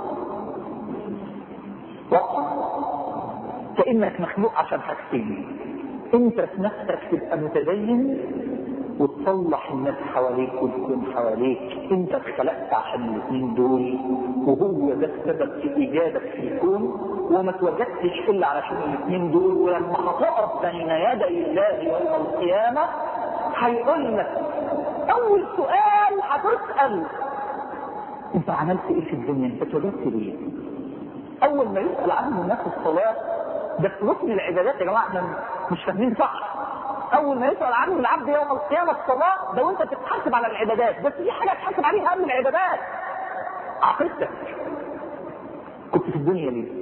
كانك مخلوق عشان حاجتين. انت في نفسك تبقى متدين وتصلح الناس حواليك والكون حواليك. انت اتخلقت عشان الاثنين دول، وهو ده السبب في ايجادك في الكون، وما توجدتش الا علشان الاثنين دول. ولما هتقف بين يدي الله يوم القيامه هيقول لك اول سؤال هتسال انت عملت ايه في الدنيا؟ انت اتوجدت ليه؟ اول ما يسال عنه الناس الصلاه، ده في ركن العبادات يا جماعه. احنا مش فاهمين صح. اول ما يسال عنه العبد يوم القيامه الصلاه، ده وانت بتتحاسب على العبادات. بس في حاجه تحاسب عليها اهم العبادات، عقيدتك. كنت في الدنيا ليه؟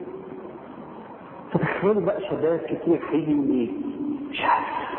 فتخيلوا بقى شباب كتير هيجي يقول ايه؟ مش عارف،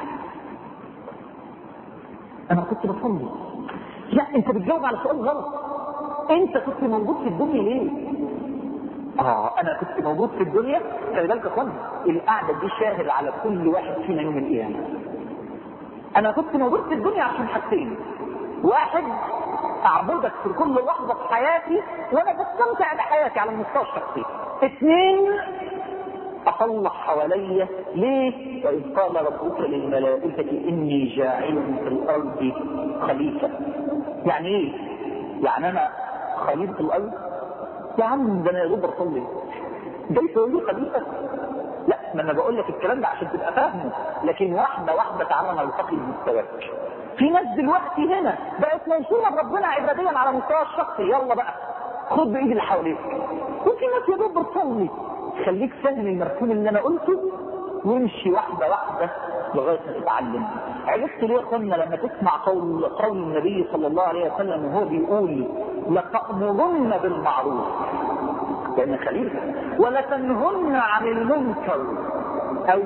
انا كنت بصلي. لا، انت بتجاوب على سؤال غلط. انت كنت موجود في الدنيا ليه؟ اه انا كنت موجود في الدنيا. خلي بالك يا اخوان، القعده دي شاهد على كل واحد فينا يوم القيامه. انا كنت موجود في الدنيا عشان حاجتين. واحد، اعبدك في كل لحظه في حياتي وانا بستمتع بحياتي على المستوى الشخصي. اثنين، اصلح حواليا ليه؟ واذ قال ربك للملائكه اني جاعل في الارض خليفه. يعني ايه؟ يعني انا خليفه في الارض؟ يا عم ده انا يا دوب اصلي، جاي تقول لي خليفه؟ لا، ما انا بقول لك الكلام ده عشان تبقى فاهمه. لكن واحده واحده تعالى نرتقي بمستواك. في ناس دلوقتي هنا بقت موصولة بربنا عباديا على مستوى الشخصي، يلا بقى خد بايد اللي حواليك. وفي ناس يا دوب بتصلي. خليك فاهم المفهوم اللي انا قلته وامشي واحدة واحدة لغاية ما تتعلم. عرفت ليه قلنا لما تسمع قول قول النبي صلى الله عليه وسلم وهو بيقول لتأمرن بالمعروف لأن خليفة ولتنهن عن المنكر أو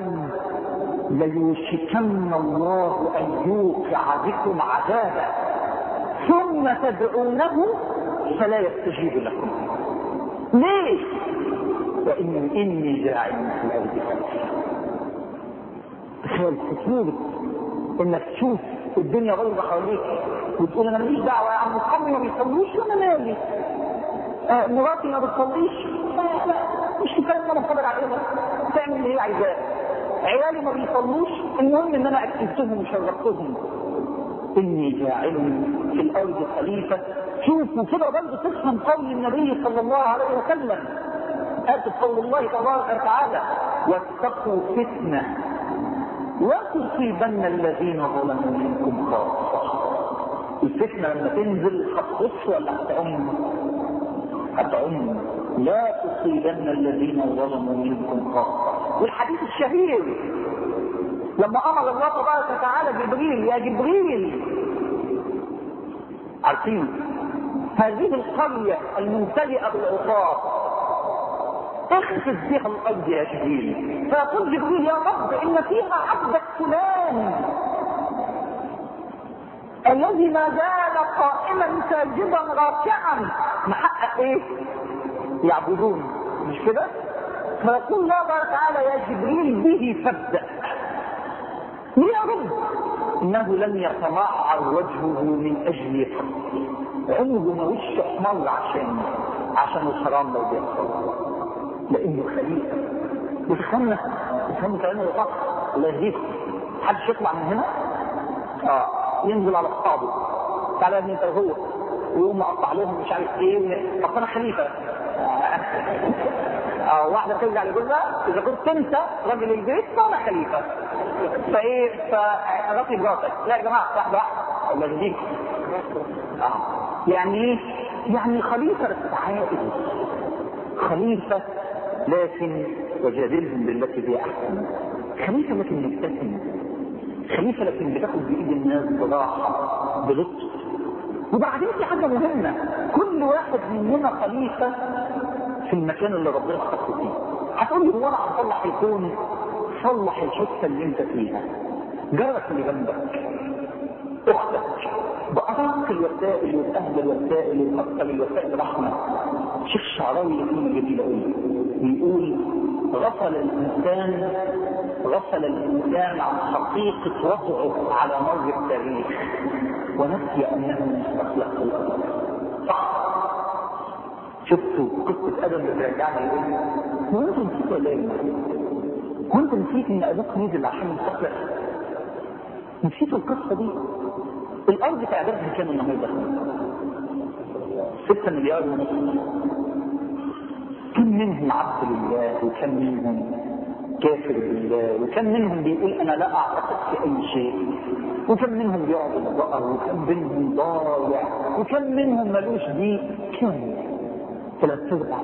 ليوشكن الله أن يوقع بكم عذابا ثم تدعونه فلا يستجيب لكم. ليه؟ وإن إني جاعل في الأرض خليفة. تخيل خطورة إنك تشوف الدنيا غير حواليك وتقول أنا ماليش دعوة يا عم أصحابي ما بيصلوش وأنا مالي، آه مراتي ما بتصليش لا مش كفاية إن أنا صابر عليها تعمل اللي هي عايزاه، عيالي ما بيصلوش المهم إن أنا أكتبتهم وشربتهم. إني جاعل في الأرض خليفة. شوفوا كده برضه تفهم قول النبي صلى الله عليه وسلم آتوا قول الله تبارك وتعالى واتقوا فتنة لا تصيبن الذين ظلموا منكم خاصة. الفتنة لما تنزل هتخص ولا هتعم؟ هتعم. لا تصيبن الذين ظلموا منكم خاصة. والحديث الشهير لما امر الله تبارك وتعالى جبريل يا جبريل عارفين هذه القرية الممتلئة بالعصاة اخفض فيها الارض يا جبريل، فيقول جبريل يا رب ان فيها عبدك فلان الذي ما زال قائما ساجدا راكعا محقق ايه؟ يعبدون مش كده؟ فيقول الله تعالى يا جبريل به فابدأ. ليه يا رب؟ انه لم يتمعر وجهه من اجل فقره، عمره ما وشه احمر عشان عشان الحرام لو بيحصل لانه خليفه. بتفهمنا بتفهموا كلامي صح؟ الله يهديكم. محدش يطلع من هنا اه ينزل على اصحابه تعالى يا ابني انت وهو ويقوم مقطع لهم مش عارف ايه طب انا خليفه اه واحده ترجع لجوزها اذا كنت انت راجل البيت فانا خليفه فايه فرقي براسك. لا يا جماعه واحده واحده الله يهديكم. اه يعني ايه؟ يعني خليفه بس عادل، خليفه لكن وجادلهم بالتي هي احسن، خليفه لكن مبتسم، خليفه لكن بتاخد بايد الناس براحه بلطف. وبعدين في حاجه مهمه، كل واحد مننا خليفه في المكان اللي ربنا خصه فيه. هتقول لي هو انا هصلح الكون؟ صلح الحته اللي انت فيها، جارك اللي جنبك، اختك، بأرق الوسائل وبأهل الوسائل وبأكثر الوسائل رحمه. شيخ الشعراوي يقول جميله قوي بيقول غفل الانسان غفل الانسان عن حقيقه وضعه على مر التاريخ ونسي انه مستخلق الارض. صح؟ شفتوا قصه ادم بترجعنا لايه؟ هو انت نسيت ولا ايه؟ هو انت نسيت ان ابوك نزل عشان يستخلق؟ نسيتوا القصه دي؟ الارض تعدادها كام النهارده؟ ستة مليار ونص. كم منهم عبد لله وكم منهم كافر بالله وكم منهم بيقول انا لا اعتقد في اي شيء وكم منهم بيعبد البقر وكم منهم ضايع وكم منهم ملوش دي. كم؟ ثلاث ارباع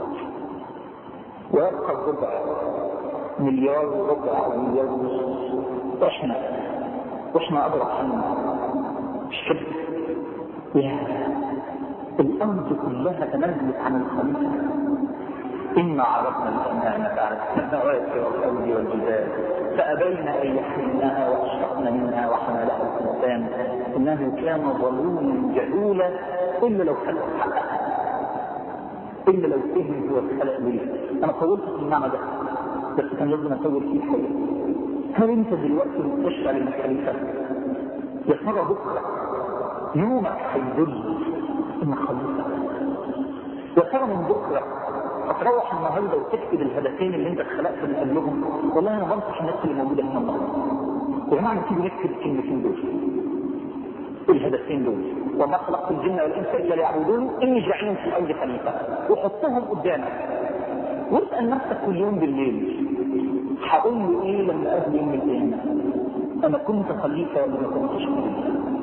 ويبقى الربع مليار وربع او مليار ونص. واحنا واحنا اضرب عنه مش كده؟ يا الارض كلها تنزلت عن الخليفه. إنا عرضنا الأمانة على السماوات والأرض والجبال فأبين أن يحملنها وأشفقن منها وحملها الإنسان إنه كان ظلوما جهولا إلا لو خلق حقها، إلا لو فهم هو الخلق ليه. أنا طولت في المعنى ده بس كان لازم أطول فيه حاجة. هل أنت دلوقتي بتشعر الخليفة؟ يا ترى بكرة يومك هيدل إنك خليفة؟ يا ترى من بكرة هتروح النهارده وتكتب الهدفين اللي انت اتخلقت من قبلهم؟ والله انا بنصح الناس اللي موجوده هنا النهارده يا جماعه نسيب نكتب الكلمتين دول، الهدفين دول، وما خلقت الجن والانس الا ليعبدون اني جاعل في الارض خليفه، وحطهم قدامك واسال نفسك كل يوم بالليل هقول له ايه لما اهل يوم القيامه؟ انا كنت خليفه ولا ما كنتش خليفه؟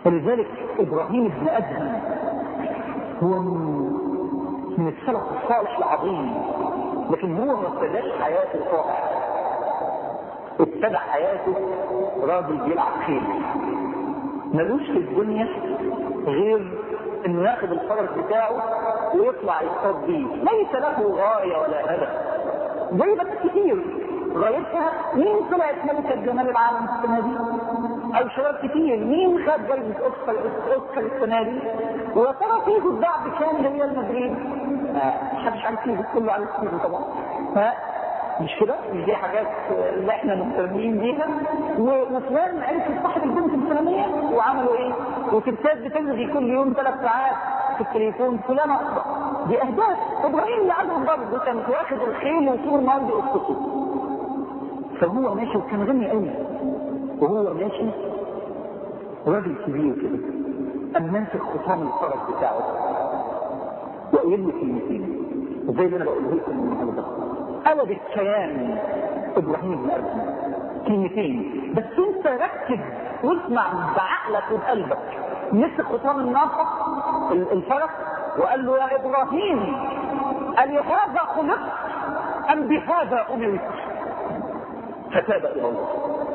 ولذلك ابراهيم ابن ادهم هو من السلف الصالح العظيم، لكن هو ما ابتداش حياته صالح، ابتدى حياته راجل بيلعب خيل، ملوش في الدنيا غير انه ياخد الفرس بتاعه ويطلع يصطاد بيه، ليس له غايه ولا هدف. زي بس كتير غايتها مين طلعت ملكه جمال العالم السنه دي، او شباب كتير مين خد جايزه اوسكار اوسكار السنه دي، ويا ترى فيه الدعم بكام ريال مدريد؟ محدش عارف فيه، كله عارف فيه طبعا. ها مش كده؟ مش دي حاجات اللي احنا مهتمين بيها. وفلان عرف صاحب البنت الفلانيه وعملوا ايه؟ وتبتات بتلغي كل يوم ثلاث ساعات في التليفون فلان اخطا. دي اهداف. ابراهيم اللي عندهم برضه كان واخد الخيل وطول ما عنده قصته. فهو ماشي وكان غني قوي، وهو ماشي راجل كبير كده، قام ماسك خصام الفرس بتاعه وقايل له كلمتين زي اللي انا بقوله لكم النهارده. قلب الكيان ابراهيم بن ادهم كلمتين بس، انت ركز واسمع بعقلك وبقلبك. مسك خصام الناقه الفرس وقال له يا ابراهيم ألهذا خلقت ام بهذا امرت؟ فتاب الى الله.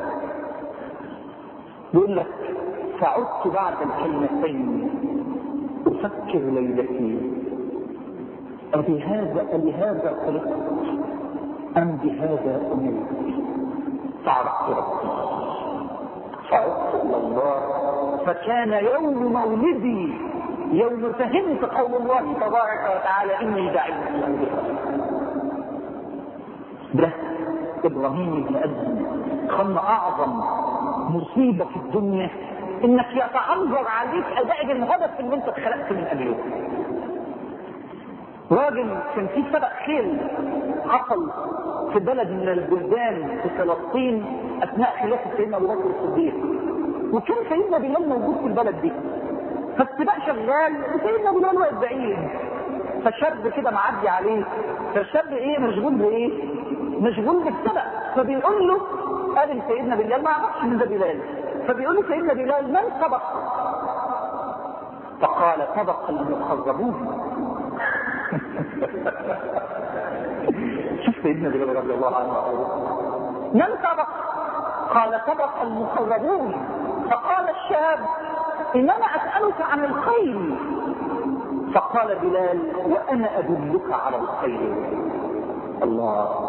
يقول لك فعدت بعد الكلمتين افكر ليلتي أبهذا أبهذا خلقت أم بهذا أمرت؟ فعرفت ربي فعدت إلى الله، فكان يوم مولدي يوم فهمت قول الله تبارك وتعالى إني داعي لله. ده إبراهيم بن أدهم خلنا أعظم مصيبة في الدنيا إنك يتعنظر عليك أداء الهدف اللي أنت اتخلقت من أجله. راجل كان في سبق خيل حصل في بلد من البلدان في فلسطين اثناء خلافه سيدنا ابو بكر الصديق، وكان سيدنا بلال موجود في البلد دي، فالسباق شغال وسيدنا بلال واقف بعيد، فشاب كده معدي عليه، فالشاب ايه مشغول بايه؟ مشغول بالسبق، فبيقول له قال سيدنا بلال ما عرفش ان ده بلال، فبيقول له سيدنا بلال من سبق؟ فقال سبق المخضرون. شوف سيدنا بلال رضي الله عنه من سبق؟ قال سبق المقربون. فقال الشاب انما اسالك عن الخير. فقال بلال وانا ادلك على الخير. الله.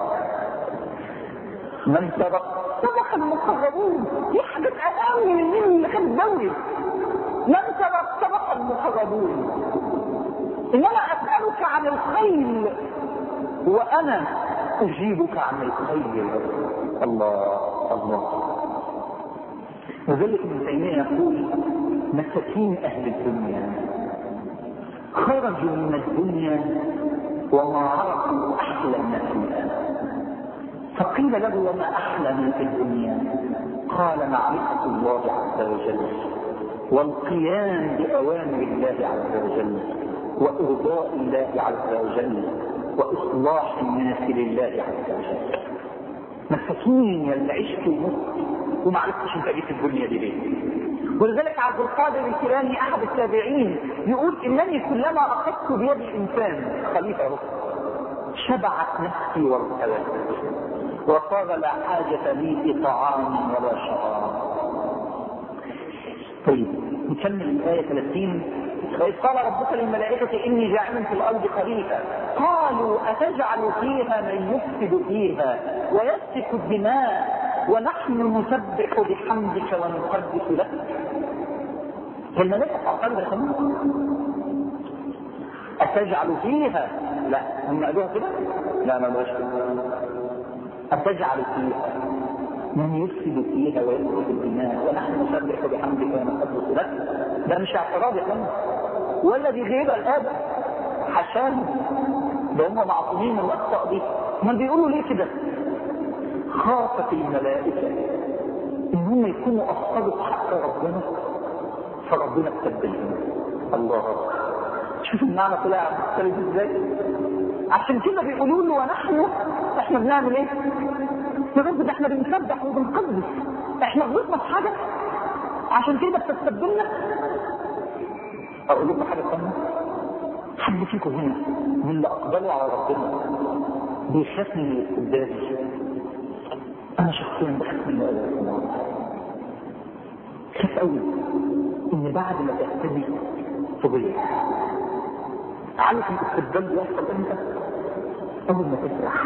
من سبق؟ سبق المقربون. دي حاجه اهم من مين اللي خد الدوري. من سبق؟ سبق المقربون. انما اسالك عن الخير وانا اجيبك عن الخير. الله الله. وذلك ابن تيميه يقول مساكين اهل الدنيا خرجوا من الدنيا وما عرفوا احلى ما فيها، فقيل له وما احلى ما في الدنيا؟ قال معرفه الله عز وجل والقيام باوامر الله عز وجل وارضاء الله عز وجل واصلاح الناس لله عز وجل. مساكين اللي عشت ومت وما عرفتش انت جيت الدنيا دي ليه. ولذلك عبد القادر الكيلاني احد التابعين يقول انني كلما اخذت بيد الانسان خليفه اهو شبعت نفسي وارتوت وصار لا حاجه لي في طعام ولا شراب. طيب نكمل الايه ثلاثين. وإذ قال ربك للملائكة إني جاعل في الأرض خليفة قالوا أتجعل فيها من يفسد فيها ويسفك الدماء ونحن نسبح بحمدك ونقدس لك. الملائكة قالوا خليفة أتجعل فيها؟ لا هم قالوها كده؟ لا ما قالوهاش كده. أتجعل فيها من يفسد فيها ويسفك الدماء ونحن نسبح بحمدك ونقدس لك. ده مش اعتراض يا فندم ولا دي غيبه الادب حشاهم، ده هم معصومين من الاخطاء دي. هم بيقولوا ليه كده؟ خافت الملائكه ان هم يكونوا اخطاوا حق ربنا فربنا استبدلهم. الله اكبر. شوف المعنى طلع مختلف ازاي. عشان كده بيقولوا له ونحن احنا بنعمل ايه؟ يا رب ده احنا بنسبح وبنقدس، احنا غلطنا في حاجه؟ عشان كده بتستبدلنا. اقول لكم حاجه ثانيه، حد فيكم هنا من اللي اقبلوا على ربنا بيخاف من الاستبدال؟ انا شخصيا بخاف من الاستبدال، خاف قوي ان بعد ما تهتدي تضيع. عارف الاستبدال بيحصل امتى؟ اول ما تفرح،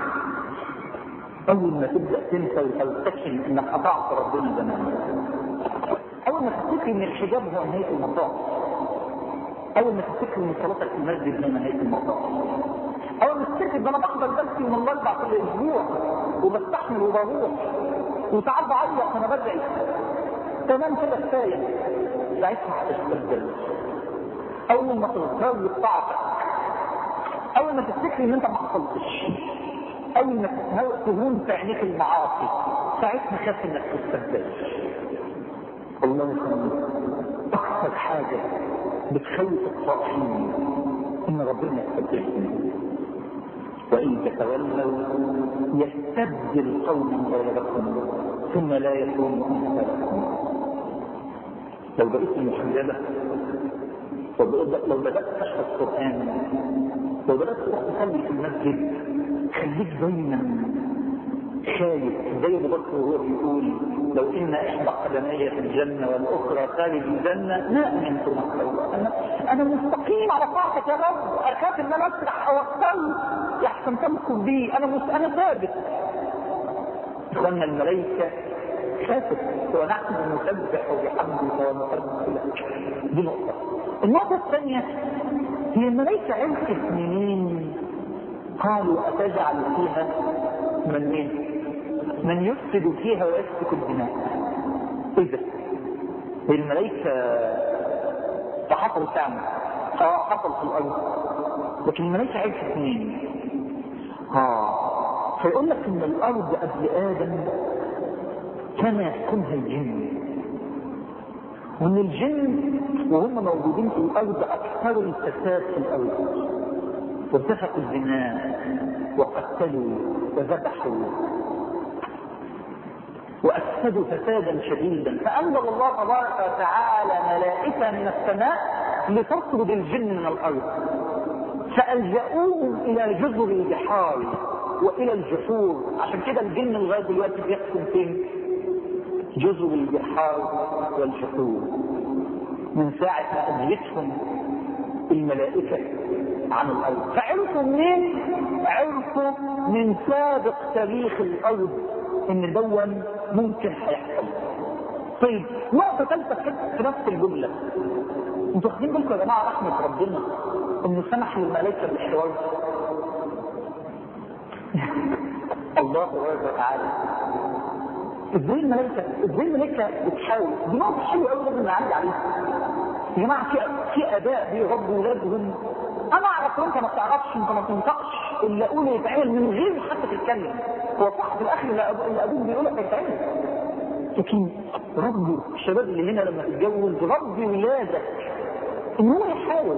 اول ما تبدا تنسى وتستكشف انك قطعت ربنا زمان، اول ما تفتكر ان الحجاب هو نهايه المطاف، اول ما تفتكر ان صلاتك في المسجد هي نهايه المطاف، اول ما تفتكر ان انا بحضر درسي من الاربع كل اسبوع وبستحمل وبروح وساعات بعيط وانا بدعي تمام كده كفايه، ساعتها هتستبدل. اول ما تغتر بطاعتك، اول ما تفتكر ان انت ما حصلتش، اول ما تهون في عينيك المعاصي، ساعتها خاف انك تستبدل. الله يخليك، اكثر حاجه بتخوف الصائمين ان ربنا يستبدلهم، وان تتولوا يستبدل قوما غيركم ثم لا يكونوا امثالكم. لو بقيت محجبه، لو بدات تشرح القران، لو بدات تروح تصلي في المسجد، خليك دايما خايف زي ابو بكر وهو بيقول لو ان احدى قدمي في الجنه والاخرى خارج الجنه ما امنت مكر الله. انا انا مستقيم على طاعتك يا رب، اخاف ان انا اسرح او اختل يحسن تمكر بي، انا مس... انا ثابت. اخوانا الملائكه خافت ونحن نسبح بحمدك ونقدس لك. دي نقطه. النقطه الثانيه هي الملائكه عرفت منين؟ قالوا اتجعل فيها من ايه؟ من يفسد فيها ويسفك الدماء. ايه ده؟ الملائكه فحصل فعلا، اه حصل في الارض، لكن الملائكه عرفت منين؟ اه فيقول لك ان الارض قبل ادم كان يحكمها الجن، وان الجن وهم موجودين في الارض اكثروا الفساد في الارض، وسفكوا الدماء وقتلوا وذبحوا وأفسدوا فسادا شديدا. فأنزل الله تبارك وتعالى ملائكة من السماء لتطرد الجن من الأرض، فألجأوهم إلى جزر البحار وإلى الجحور. عشان كده الجن لغاية دلوقتي بيحكم فين؟ جزر البحار والجحور، من ساعة ما أجلسهم الملائكة عن الأرض. فعرفوا منين؟ عرفوا من سابق تاريخ الأرض ان دون ممكن هيحصل. طيب نقطة ثالثة في نفس الجملة، انتوا واخدين بالكم يا جماعة رحمة ربنا انه سمح للملائكة بالحوار؟ الله تبارك وتعالى ازاي الملائكة ازاي الملائكة بتحاول؟ دي نقطة حلوة قوي لازم نعدي عليها. يا جماعة في في اباء بيربوا ولادهم، انا اعرف انت ما بتعرفش، انت ما تنطقش اللي اقوله يتعمل من غير حتى تتكلم، هو صح في الاخر اللي ابوك بيقول لك يتعمل. لكن ربي الشباب اللي هنا لما تتجوز ربي ولادك ان هو يحاول.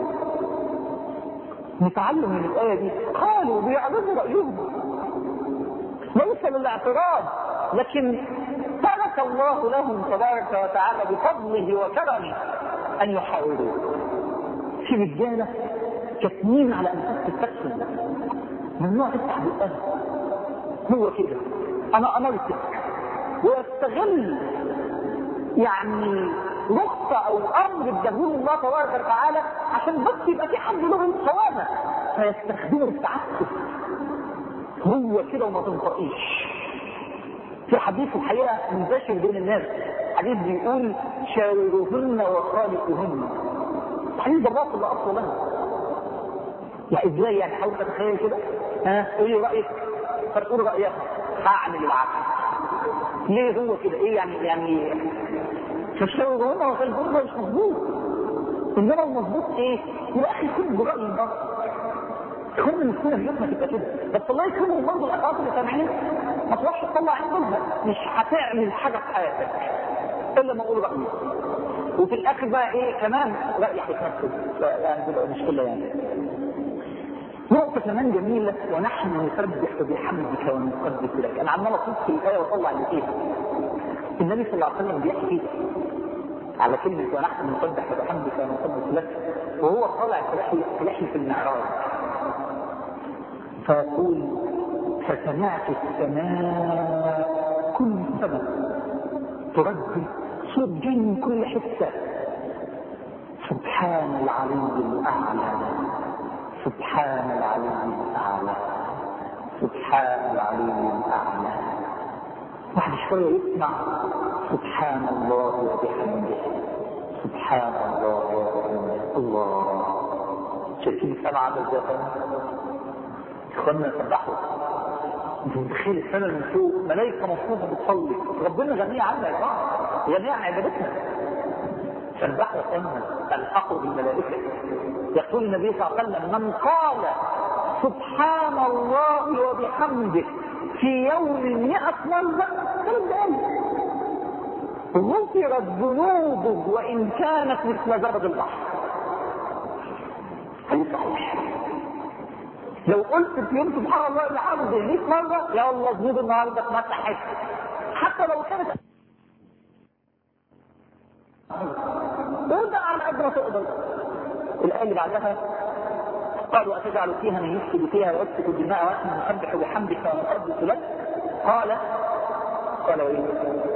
نتعلم من الايه دي، قالوا بيعرضوا رايهم ليس للاعتراض، لكن ترك الله لهم تبارك وتعالى بفضله وكرمه ان يحاولوا. في رجاله كاتمين على انفاس التكسل، ممنوع تفتح بقها، هو كده انا امرتك، ويستغل يعني رخصة او امر اداهوله الله تبارك وتعالى عشان بس يبقى في حد له الصوابة، فيستخدمه التعسف، هو كده وما تنطقيش. في حديث الحقيقة منتشر بين الناس، حديث بيقول شاورهن وخالقهن، حديث بالراس اللي اصله لها. يعني ازاي يعني؟ حاول تتخيل كده، ها قولي رايك، فتقول رايك هعمل العكس. ليه هو كده؟ ايه يعني؟ يعني فالشاورهن وخالقهن مش مظبوط، انما المظبوط ايه؟ يبقى اخي كل براي النص. كل المسكونه بيوتنا تبقى كده، بس الله يكرمهم برضه الاخوات اللي سامعين ما تروحش تطلع عندها، مش هتعمل حاجه في حياتك الا ما اقول رايي، وفي الاخر بقى ايه كمان رايي هيتنفذ، يعني تبقى مشكله يعني. نقطه كمان جميله، ونحن نسبح بحمدك ونقدس لك. انا عمال اصوت في الايه واطلع اللي فيها. النبي صلى الله عليه وسلم بيحكي على كلمة ونحن نسبح بحمدك ونقدس لك، وهو طالع في رحلة المعراج فيقول فسمعت السماء كل سماء تردد صوت جاي من كل حتة سبحان العلي الأعلى سبحان العلي الأعلى سبحان العلي الأعلى. بعد شوية يسمع سبحان الله وبحمده سبحان الله وبحمده. الله شايفين السماء عامل ازاي؟ اخواننا يسبحوا. انت متخيل السماء من فوق ملائكة مفروضة بتصلي، ربنا غنية عنا يا جماعة، غنية عن عبادتنا. سبحوا يا اخواننا، الحقوا بالملائكة. يقول النبي صلى الله عليه وسلم من قال سبحان الله وبحمده في يوم مئة مرة ثلاث دقائق غفرت ذنوبه وإن كانت مثل زبد البحر. هذا صحيح. لو قلت في يوم سبحان الله وبحمده مئة مرة يا الله ذنوب النهارده اتمسحت، حتى لو كانت ترجع على قد ما تقدر. الآية اللي بعدها قالوا أتجعل فيها من يفسد فيها ويسفك الدماء ونحن نسبح بحمدك ونقدس لك قال قال إيه؟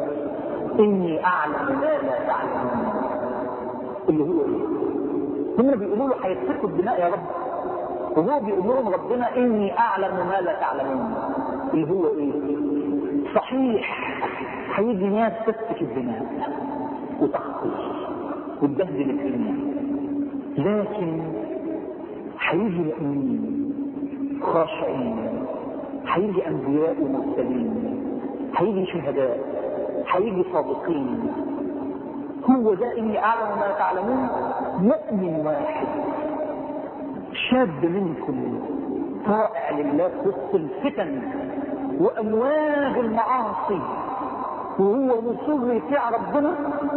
إني أعلم ما لا تعلمون. اللي هو إيه؟ هم بيقولوا له هيسفكوا الدماء يا رب، وهو بيقول لهم ربنا إني أعلم ما لا تعلمون. اللي هو إيه؟ صحيح هيجي ناس تسفك الدماء وتخطي وتبهدل الدنيا، لكن هيجي مؤمنين خاشعين، هيجي انبياء ومرسلين، هيجي شهداء، هيجي صادقين. هو ده اني اعلم ما تعلمون. مؤمن واحد شاب منكم طائع لله في وسط الفتن وامواج المعاصي وهو مصر يطيع ربنا،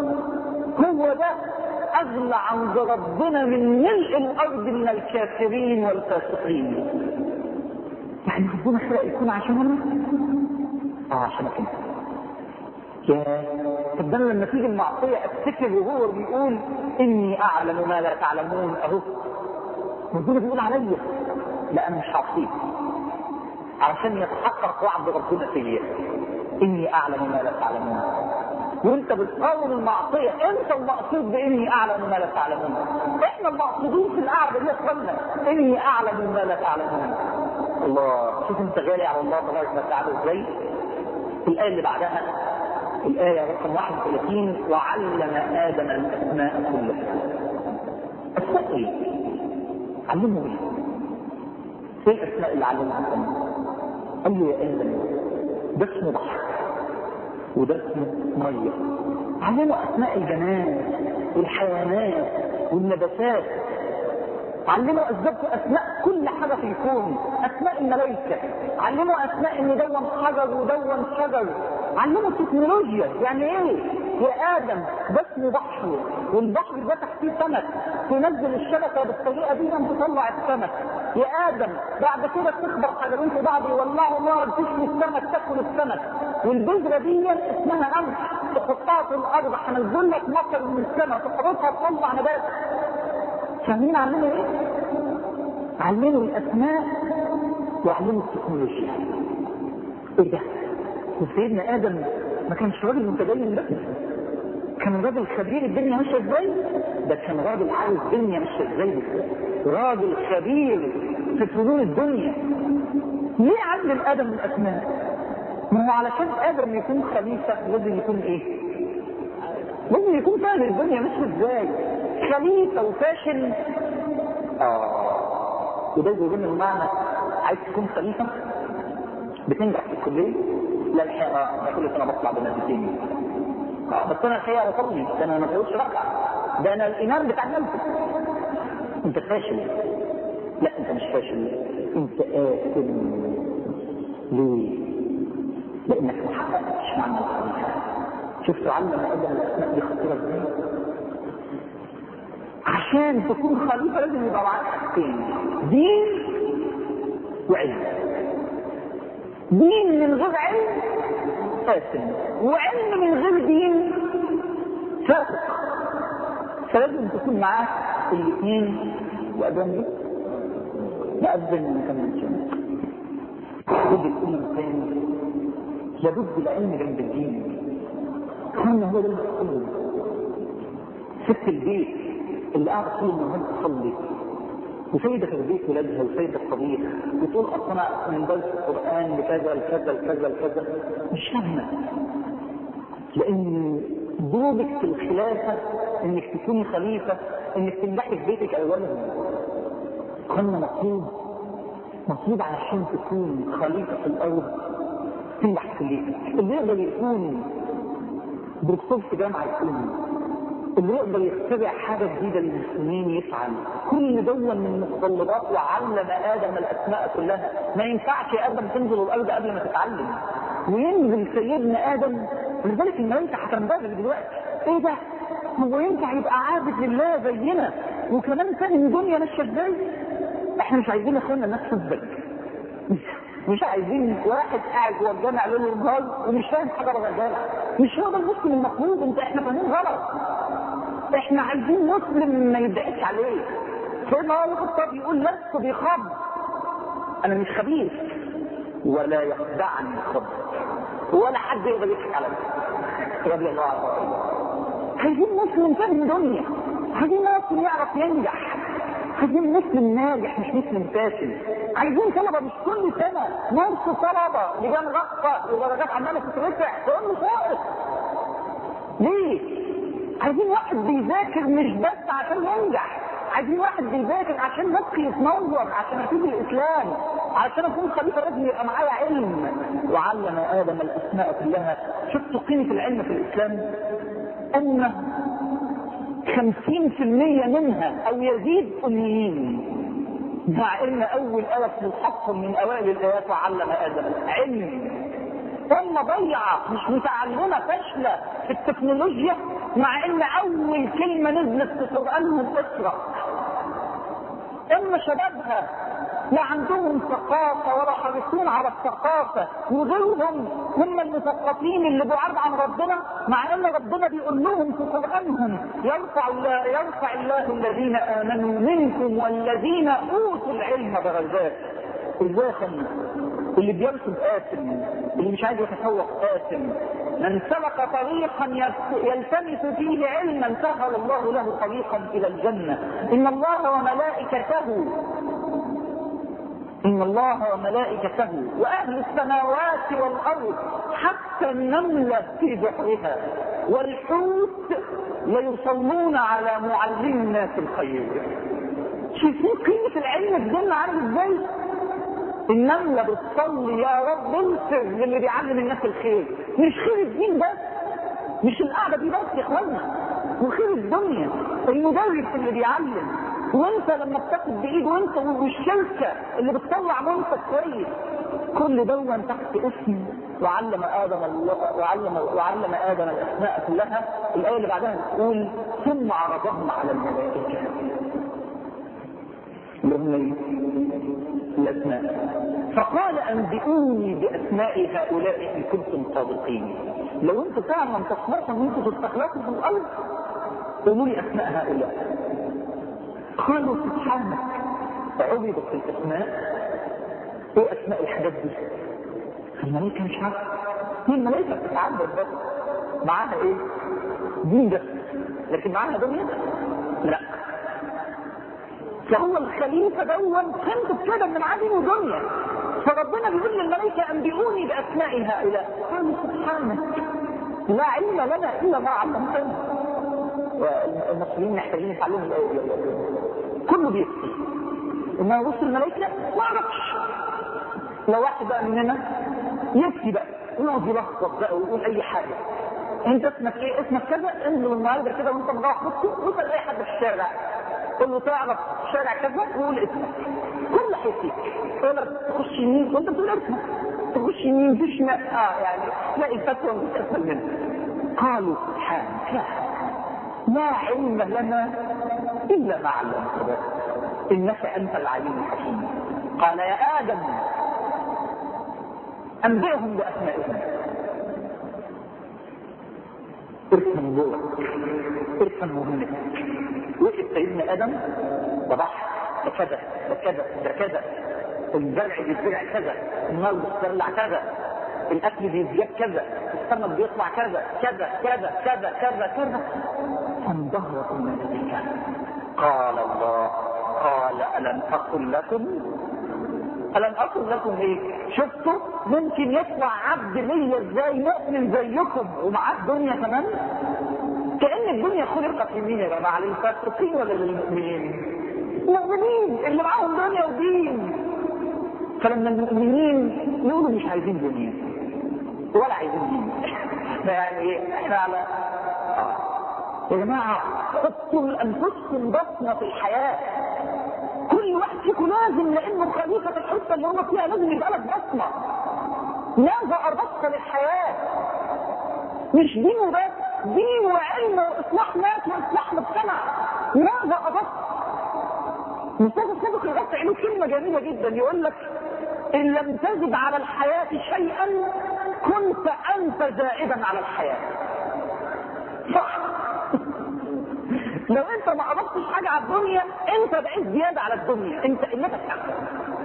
هو ده أغلى عند ربنا من ملء الأرض من الكافرين والفاسقين. يعني ربنا خلق يكون عشاننا؟ اه عشانك انت. يا طب انا لما تيجي المعصية افتكر وهو بيقول إني أعلم ما لا تعلمون، أهو ربنا بيقول عليا لا أنا مش هعصيه عشان يتحقق وعد ربنا فيا إني أعلم ما لا تعلمون. وانت بتقاوم المعصية انت المقصود باني اعلم ما لا تعلمون. احنا المقصودين في القعده دي اخوانا اني اعلم ما لا تعلمون. الله شوف انت غالي على الله تبارك وتعالى ازاي. الايه اللي بعدها الايه رقم واحد وثلاثين وعلم ادم الاسماء كلها. اسماء ايه؟ علمه ايه؟ ايه الاسماء اللي علمها ادم؟ قال له يا ادم ده اسمه بحر وده اسمه ميه. علموا اسماء الجماد والحيوانات والنباتات، علموا اسباب اسماء كل حاجه في الكون، اسماء الملائكه، علموا اسماء ان دون حجر ودون شجر، علموا التكنولوجيا. يعني ايه يا ادم ده اسمه بحر والبحر ده تحتيه سمك، تنزل الشبكه بالطريقه دي تطلع السمك. يا ادم بعد كده تخبر حجرين في بعض يولعوا نار تشوي السمك تاكل السمك، والبذره دي اسمها قمح تحطها في الارض هنزل لك مطر من السماء تحرقها تطلع نبات. فاهمين علموا ايه؟ علموا الاسماء وعلموا التكنولوجيا. ايه ده؟ وسيدنا ادم ما كانش راجل متدين بس، كان راجل خبير الدنيا ماشيه ازاي، ده كان راجل عارف الدنيا ماشيه ازاي، راجل خبير في فنون الدنيا. ليه علم ادم الاسماء؟ ما هو علشان ادم يكون خليفه لازم يكون ايه؟ لازم يكون فاهم الدنيا ماشيه ازاي. خليفه وفاشل اه وده يقول المعنى عايز تكون خليفه بتنجح في الكليه؟ لا الحقيقه انا كل سنه بطلع بمادتين اه بس انا الحقيقه بصلي، ده انا ما بقولش ركعه، ده انا الامام بتاع المسجد. انت فاشل. لا انت مش فاشل، انت آثم. ليه؟ لانك ما حققتش معنى الخليفه. شفت علم ادم الاسماء دي خطيره ازاي؟ عشان تكون خليفه لازم يبقى معاك حاجتين، دين وعلم. دين من غير علم فاسد، وعلم من غير دين فاسد. فلازم تكون معاه الاثنين. وأذن لي يأذن كمان شيء يجب الأمة الثانية لابد العلم جنب الدين. كان هو ده المسؤول. ست البيت اللي قاعدة طول النهار تصلي وسيدة في البيت ولادها وسيدة الطبيخ وتقول أصلا من درس القرآن لكذا لكذا لكذا لكذا مش فاهمة، لأن دورك في الخلافة إنك تكوني خليفة، إنك تنجحي في بيتك أولا. كنا مطلوب مطلوب علشان تكون خليفة في الأرض تنجح في بيتك. اللي يقدر يكون دكتور في جامعة يكون، اللي يقدر يخترع حاجة جديدة للمسلمين يفعل. كل دول من متطلبات وعلم آدم الأسماء كلها. ما ينفعش يا آدم تنزل الأرض قبل ما تتعلم، وينزل سيدنا آدم. ولذلك الملائكة هتنبهر دلوقتي، ايه ده؟ هو ينفع يبقى عابد لله زينا وكمان فاهم الدنيا ماشيه ازاي؟ احنا مش عايزين اخوانا الناس تثبت، مش عايزين واحد قاعد جوه الجامع ليل ونهار ومش فاهم حاجه بغزاله. مش هو ده المسلم المفروض. انت احنا فاهمين غلط. احنا عايزين مسلم ما يدعيش عليه. سيدنا عمر الخطاب يقول لست بخب، انا مش خبيث ولا يخدعني الخب، ولا حد يقدر يضحك عليا رضي الله عنه. عايزين مسلم فاهم دنيا، عايزين مسلم يعرف ينجح، عايزين مسلم ناجح مش مسلم فاشل. عايزين طلبه مش كل سنه نص طلبه لجان رقه ودرجات عماله تترفع تقول له فائق. ليه؟ عايزين واحد بيذاكر مش بس عشان ينجح، عايزين واحد بيذاكر عشان مخي يتنور، عشان افيد الاسلام، عشان اكون خليفه لازم يبقى معايا علم. وعلم ادم الاسماء كلها. شفتوا قيمه العلم في الاسلام؟ ان خمسين في المية منها او يزيد اميين، مع ان اول ايه في الحق من اوائل الايات وعلم ادم العلم. أمة ضيعة مش متعلمة فاشلة في التكنولوجيا، مع ان اول كلمة نزلت في قرآنهم اقرأ. أمة شبابها لا عندهم ثقافة ولا حريصون على الثقافة، وغيرهم هم المثقفين اللي بعاد عن ربنا، مع ان ربنا بيقول لهم في قرآنهم يرفع الله يرفع الله الذين آمنوا منكم والذين أوتوا العلم درجات. ازاي خلنا اللي بيرسم آثم، اللي مش عايز يتفوق آثم. من سلك طريقا يلتمس فيه علما سهل الله له طريقا إلى الجنة. إن الله وملائكته إن الله وملائكته وأهل السماوات والأرض حتى النملة في بحرها والحوت ليصلون على معلم الناس الخير. شوفوا قيمة العلم في ديننا عامل ازاي؟ النملة بتصلي يا رب انصر للي بيعلم الناس الخير. مش خير الدين بس، مش القعدة دي بس يا اخوانا، وخير الدنيا. المدرس اللي بيعلم، وانت لما بتاخد بايد، وانت والشركة اللي بتطلع منتج كويس. كل دون تحت اسم وعلم ادم الله وعلم وعلم ادم الاسماء كلها. الايه اللي بعدها بتقول ثم عرضهم على الملائكه لهم الاسماء فقال انبئوني باسماء هؤلاء ان كنتم صادقين. لو انتم فعلا تصلحوا ان انتم تستخلصوا في الارض قولوا لي اسماء هؤلاء. قالوا سبحانك عبدت في الاسماء. ايه اسماء الحاجات دي؟ الملائكه مش عارفه. هي الملائكه بتتعبد بس معاها ايه؟ دين بس، لكن معاها دنيا لا. فهو الخليفه دون فهمت كده من عدم ودنيا. فربنا بيقول للملائكه انبئوني باسماء هؤلاء. قالوا سبحانك لا علم لنا الا ما علمتنا. والمصريين محتاجين يتعلموا الايه كله بيكفي. انما وصل الملائكه ما اعرفش. لو واحد بقى مننا يكفي بقى يقعد يلخبط بقى ويقول اي حاجه. انت اسمك ايه؟ اسمك كذا. انزل النهارده كده وانت مروح بص وصل اي حد في الشارع قول له تعرف شارع كذا وقول اسمك. كل حيثيك يقول لك تخش يمين وانت بتقول اسمك، تخش يمين في شمال. اه يعني تلاقي الفتوى متأثر منها. قالوا سبحانك لا علم لنا الا ما علمتنا انك انت العليم الحكيم. قال يا ادم انبئهم باسمائهم. ارسم دورك، ارسم مهمتك. وقف سيدنا ادم وضح ده كذا ده كذا ده كذا، الزرع بيزرع كذا، النار بتطلع كذا، الاكل بيزيد كذا، السمك بيطلع كذا كذا كذا كذا كذا كذا. فانبهرت الملائكه. قال الله قال الم اقل لكم الم اقل لكم ايه؟ شفتوا ممكن يطلع عبد ليا ازاي مؤمن زيكم ومعاه الدنيا كمان؟ كأن الدنيا خلقت لمين يا جماعه؟ للفاسقين ولا للمؤمنين؟ المؤمنين اللي معاهم دنيا ودين. فلما المؤمنين يقولوا مش عايزين دنيا ولا عايزين دين، يعني ايه؟ احنا على آه. يا جماعه حطوا لانفسكم بصمه في الحياه. كل واحد فيكم لازم، لانه خليفه الحته اللي هو فيها لازم يبقى لك بصمه. ماذا اضفت للحياه؟ مش دين وبس، دين وعلم واصلاح ناس واصلاح مجتمع. ماذا اضفت؟ الاستاذ الصادق الغفري له كلمه جميله جدا، يقول لك ان لم تزد على الحياه شيئا كنت انت زائدا على الحياه. صح. لو انت ما اضفتش حاجه على الدنيا انت بقيت زياده على الدنيا، انت قلتك اكثر.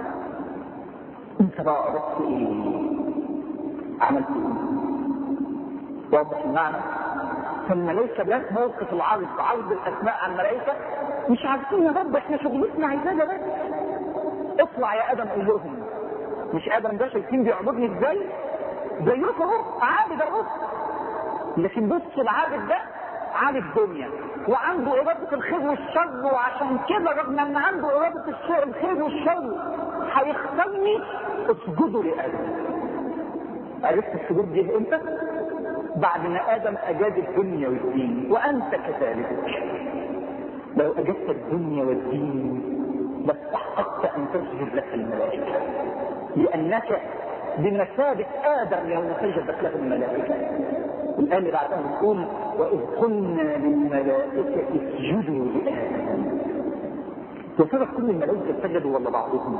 انت بقى اضفت ايه؟ عملت ايه؟ واضح المعنى؟ فالملائكه ده موقف العرض، عرض الاسماء على الملائكه. مش عارفين يا رب احنا شغلتنا عايزاه بس. اطلع يا ادم قول لهم، مش ادم ده شايفين بيعبدني ازاي؟ زيكم اهو عابد اهو. لكن بص العابد ده عارف دنيا وعنده اراده الخير والشر، وعشان كده رغم ان عنده اراده الشر الخير والشر هيختارني اسجدوا لادم. عرفت السجود دي امتى؟ بعد ما ادم اجاد الدنيا والدين، وانت كذلك. لو اجدت الدنيا والدين لاستحققت ان تسجد لك الملائكه، لانك بمثابه ادم يوم سجدت له الملائكه. الآن اللي بعدها بتقول وإذ قلنا للملائكة اسجدوا لآدم. وسبب كل الملائكة سجدوا ولا بعضهم؟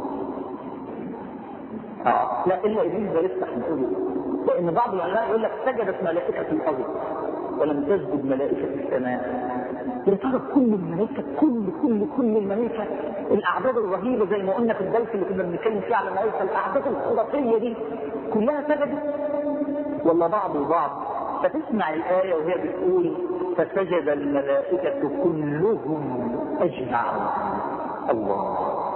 آه لا إلا إبليس ده لسه هنقوله، لأن بعض العلماء يقول لك سجدت ملائكة في الأرض ولم تسجد ملائكة في السماء. لسبب كل الملائكة كل كل كل الملائكة الأعداد الرهيبة زي ما قلنا في الدرس اللي كنا بنتكلم فيه على الملائكة، الأعداد الخرافية دي كلها سجدت ولا بعض وبعض؟ فتسمع الآية وهي بتقول فسجد الملائكة كلهم أجمعون. الله،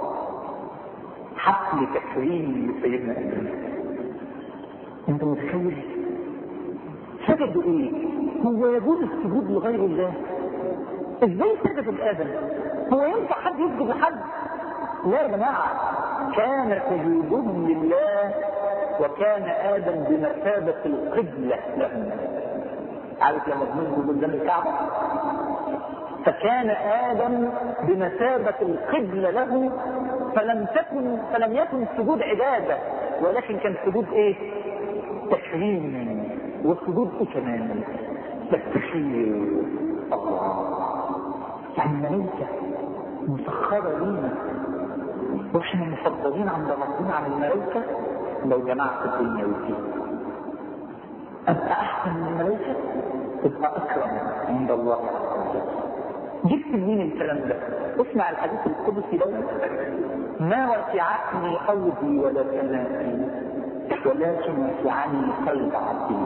حفل تكريم لسيدنا آدم. أنت متخيل؟ سجدوا إيه؟ هو يجوز السجود لغير الله؟ إزاي سجد الآدم؟ هو ينفع حد يسجد لحد؟ لا يا جماعة، كان سجودهم لله، وكان آدم بمثابة القبلة لهم. عارف لما بنسجد قدام الكعبة؟ فكان آدم بمثابة القبلة له، فلم تكن فلم يكن السجود عبادة، ولكن كان السجود ايه؟ تكريم. والسجود ايه كمان؟ تكريم الله. يعني الملائكة مسخرة لينا، واحنا مفضلين عند ربنا عن الملائكة. لو جمعت الدنيا والدين أبقى أحسن من الملائكة، تبقى أكرم عند الله عز وجل. جبت منين الكلام ده؟ اسمع الحديث القدسي ده: ما وسعتني أرضي ولا سمائي، ولكن وسعني قلب عبدي.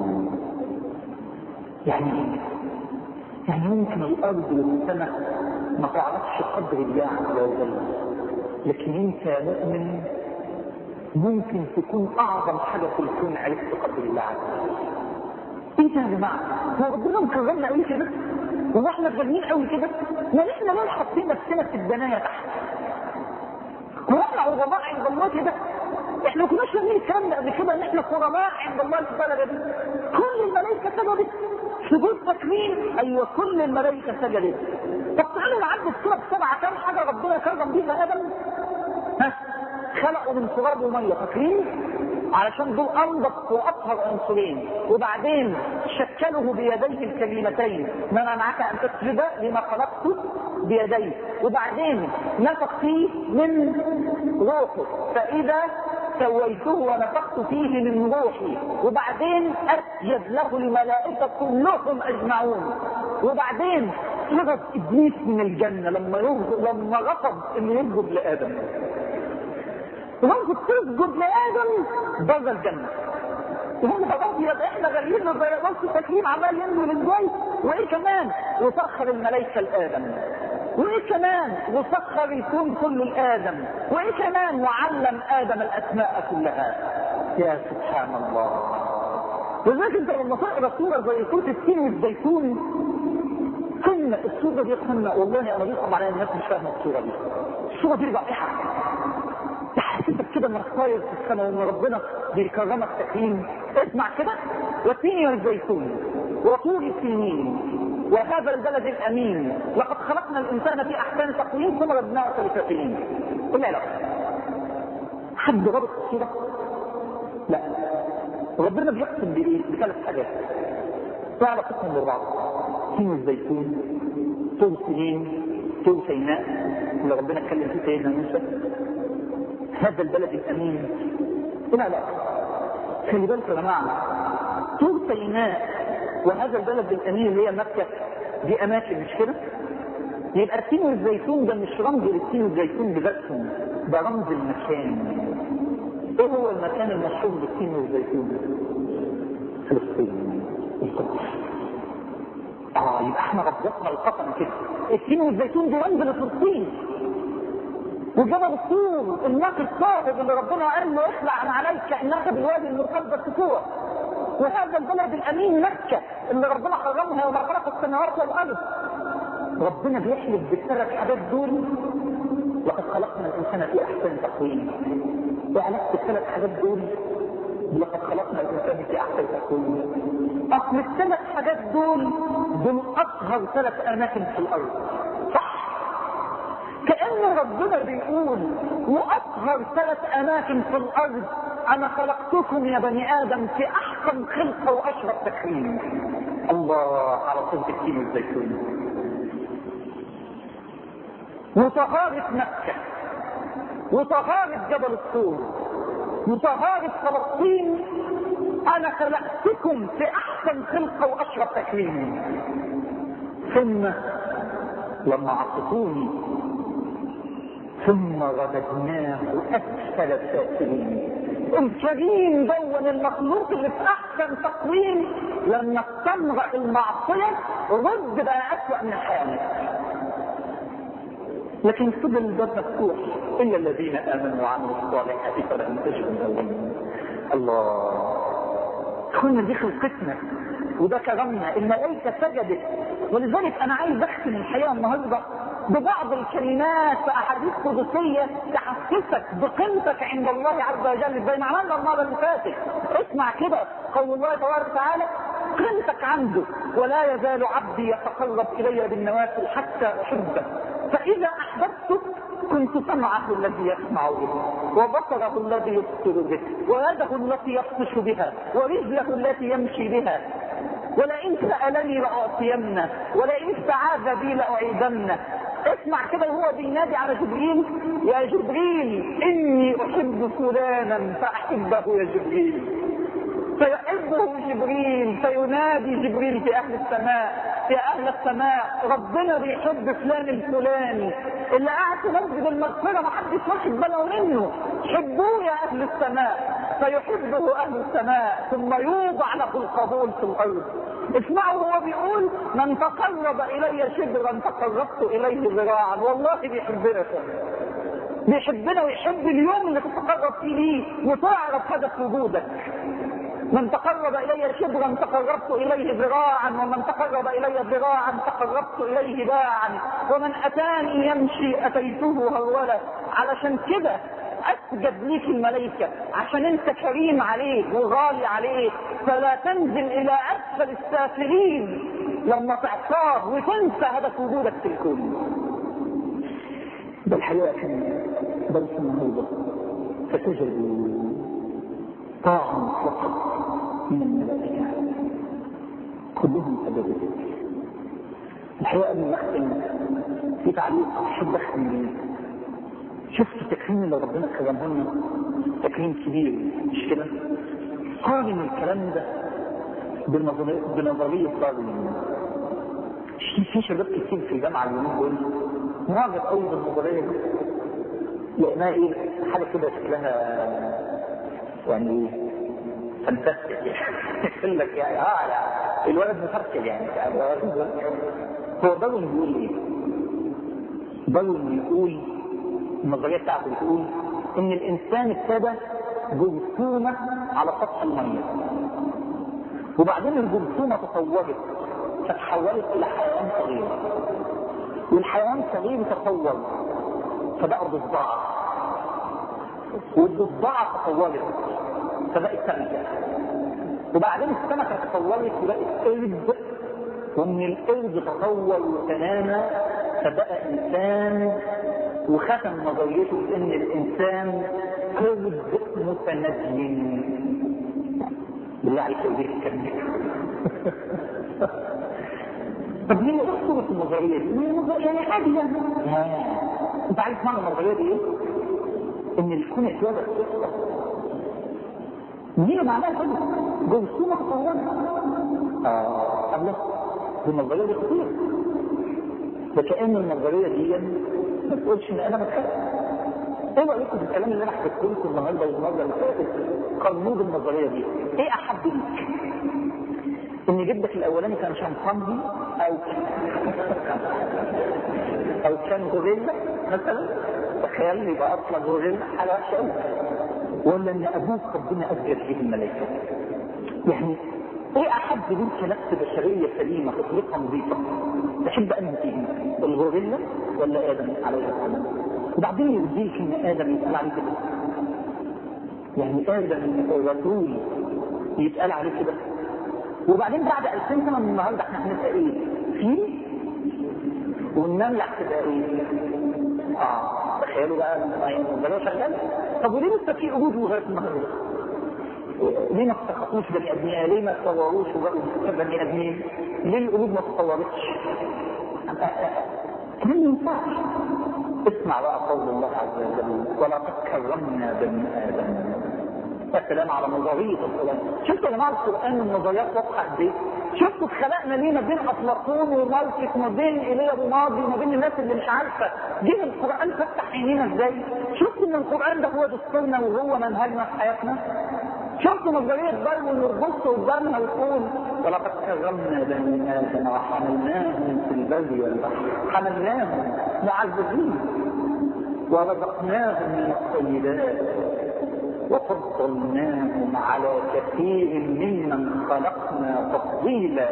يعني ايه؟ يعني ممكن الأرض والسماء ما تعرفش قدر الله عز وجل، لكن انت مؤمن ممكن تكون اعظم حاجه في الكون عرفت قدر الله عز وجل. انت يا جماعه هو ربنا مكرمنا قوي كده؟ هو احنا غاليين قوي كده؟ ما احنا ليه حاطين نفسنا في الدنايا تحت؟ هو احنا عظماء عند الله كده؟ احنا ما كناش فاهمين الكلام ده قبل كده، ان احنا كرماء عند الله في البلد دي. كل الملائكه سجدت سجود تكريم. ايوه كل الملائكه سجدت. طب تعالوا نعدي الصوره بسبعه كام حاجه ربنا كرم بيها ادم. ها؟ خلقوا من تراب وميه، فاكرين؟ علشان دول انضف واطهر عنصرين. وبعدين شكله بيديه الكلمتين: ما منعك ان تسجد لما خلقت بيديه. وبعدين نفخ فيه من روحه فاذا سويته ونفخت فيه من روحي. وبعدين اسجد له الملائكه كلهم اجمعون. وبعدين هرب ابليس من الجنه لما يرفض لما رفض انه يسجد لادم. رفض تسجد لادم بره الجنه. وهو ابيض احنا غاليين بس تكريم عمال ينزل ازاي؟ وايه كمان؟ وسخر الملائكه لادم. وايه كمان؟ وسخر الكون كله لادم. وايه كمان؟ وعلم ادم الاسماء كلها. يا سبحان الله. لذلك انت لما تقرا سوره زي سوره التين والزيتون، قمه السوره دي قمه. والله انا بيصعب عليا الناس مش فاهمه السوره دي. السوره دي رائعه. تحسسك كده انك طاير في السماء وان ربنا بيكرمك تكريم. اسمع كده: والتين والزيتون وطور سنين وهذا البلد الامين لقد خلقنا الانسان في احسن تقويم ثم ردناه اسفل سافلين. قلنا لا. حد ربط الصوره؟ لا. ربنا بيقسم بايه؟ بثلاث حاجات. تعالى قسم بالبعض: تين والزيتون، طور سنين، طور سيناء اللي ربنا اتكلم فيه سيدنا موسى، هذا البلد الامين. لا لا خلي بالك يا جماعه، طور سيناء وهذا البلد الامين اللي هي مكه دي اماكن مش كده؟ يبقى التين والزيتون ده مش رمز للتين والزيتون بذاتهم، ده رمز المكان. ايه هو المكان المشهور بالتين والزيتون؟ فلسطين. اه يبقى احنا ربطنا القسم كده. التين والزيتون دي رمز لفلسطين. وجبل الطور الناقة الصاعد اللي ربنا قال له اخلع عن عليك انك بالوادي المقدس طور. وهذا البلد الامين مكه اللي ربنا حرمها وما خلق السماوات والارض. ربنا بيحلف بالثلاث حاجات دول: لقد خلقنا الانسان في احسن تقويم. وعلاقه الثلاث حاجات دول لقد خلقنا الانسان في احسن تقويم. اصل الثلاث حاجات دول دول اطهر ثلاث اماكن في الارض. صح؟ كأن ربنا بيقول: واطهر ثلاث اماكن في الارض انا خلقتكم يا بني ادم في احسن خلقه واشرف تكريم. الله على صوت التين والزيتون. وطهارة مكة وطهارة جبل الطور وطهارة فلسطين، انا خلقتكم في احسن خلقه واشرف تكريم. ثم لما عصتوني ثم رددناه اسفل سافلين. الكريم دون المخلوق اللي في احسن تقويم لما استمر المعصيه رد بقى اسوأ من حاله. لكن فضل الباب مفتوح: الا الذين امنوا وعملوا الصالحات فلهم اجر عظيم. الله. كنا دي خلقتنا وده كرمنا. الملائكه سجدت. ولذلك انا عايز اختم الحقيقه النهارده ببعض الكلمات في احاديث قدسيه تحسسك بقيمتك عند الله عز وجل زي ما عملنا المره اللي فاتت. اسمع كده قول الله تبارك وتعالى: قيمتك عنده: ولا يزال عبدي يتقرب الي بالنوافل حتى احبه فاذا احببته كنت سمعه الذي يسمع به وبصره الذي يبصر به ويده التي يبطش بها ورجله التي يمشي بها ولئن سألني لأعطينه ولئن استعاذ بي لأعيذنه. اسمع كده وهو بينادي على جبريل: يا جبريل اني احب فلانا فاحبه يا جبريل. فيحبه جبريل فينادي جبريل في اهل السماء: يا اهل السماء ربنا بيحب فلان الفلاني اللي قاعد في مسجد المغفره ما حدش واخد باله منه، حبوه يا اهل السماء. فيحبه اهل السماء ثم يوضع له القبول في الارض. اسمعوا هو بيقول: من تقرب الي شبرا تقربت اليه ذراعا. والله بيحبنا بيحبنا ويحب اليوم اللي تتقرب فيه ليه وتعرف هدف وجودك. من تقرب الي شبرا تقربت اليه ذراعا ومن تقرب الي ذراعا تقربت اليه باعا ومن اتاني يمشي اتيته هرولا. علشان كده اسجد ليك الملائكه عشان انت كريم عليك وغالي عليك، فلا تنزل الى اسفل السافلين لما تعصاه وتنسى هدف وجودك في الكون. ده الحقيقه كان درس النهارده. فسجدوا طاعه مطلقه من الملائكه كلهم سجدوا. الحقيقه من نختم في تعليق احب اختم بيه. شفت التكريم اللي ربنا كرمه لنا تكريم كبير مش كده؟ قارن الكلام ده بنظريه داروين. في شباب كتير في الجامعه اليومين دول معجب قوي بالنظريه دي، لانها ايه؟ حاجه كده شكلها يعني فانتستيك يعني. يقول لك يعني اه لا الولد مفكر يعني. هو داروين بيقول ايه؟ داروين بيقول النظريه بتاعته بتقول ان الانسان ابتدى جرثومه على سطح الميه، وبعدين الجرثومه تطورت فتحولت الى حيوان صغير، والحيوان الصغير تطور فبقى ضفدعه، والضفدعه تطورت فبقت سمكه، وبعدين السمكه تطورت وبقت قرد، ومن القرد تطور وتنامى فبقى انسان، وختم نظريته بان الانسان قرد متنجم. بالله عليك ايه الكلام؟ طب ليه اخطرت النظريه دي؟ النظريه يعني عادي يعني. انت عارف معنى النظريه دي ايه؟ ان الكون اتولد قصه. دي معناها كده جرثومه تطورت. اه الله، دي النظريه دي خطيره. ده كأن النظريه دي ما تقولش ان انا متخيل. ايه رايكم في الكلام اللي انا حكيته لكم النهارده والمره اللي فاتت؟ قارنوه بالنظريه دي. ايه احب ليك؟ ان جدك الاولاني كان شمبانزي او او كان غوريلا مثلا، تخيل يبقى اصلا غوريلا حاجه وحشه قوي، ولا ان ابوك ربنا اسجد به الملائكه؟ يعني ايه احب ليك نفس بشريه سليمه تطلقها نظيفه؟ تحب انهي فيهم؟ الغوريلا ولا ادم عليه السلام؟ وبعدين يرضيك ان ادم يتقال عليه كده؟ يعني ادم الرسول يتقال عليه كده؟ وبعدين بعد ألفين سنه من النهارده احنا هنبقى ايه؟ فيل؟ والنمله هتبقى ايه؟ اه تخيلوا بقى النظريه شغاله. طب وليه لسه في قرود لغايه النهارده؟ ليه ما استخدموش بني ادمين؟ ليه ما تصوروش وبقوا بني ادمين؟ ليه القرود ما تصورتش؟ ما ينفعش. اسمع بقى قول الله عز وجل ولقد كرمنا بني ادم. الكلام على نظريه القران. شفتوا يا جماعه القران النظريات واضحه قد ايه؟ شفتوا اتخلقنا ليه ما بين افلاطون وماركس، ما بين ايليا وماضي، ما بين الناس اللي مش عارفه. جه القران فتح عينينا ازاي؟ شفتوا ان القران ده هو دستورنا وهو منهجنا في حياتنا؟ شفتوا نظريه داروين والبص قدامنا ويقول ولقد كرمنا بني ادم وحملناهم في البر والبحر، حملناهم معذبين ورزقناهم من الطيبات وفضلناهم على كثير ممن خلقنا تفضيلا.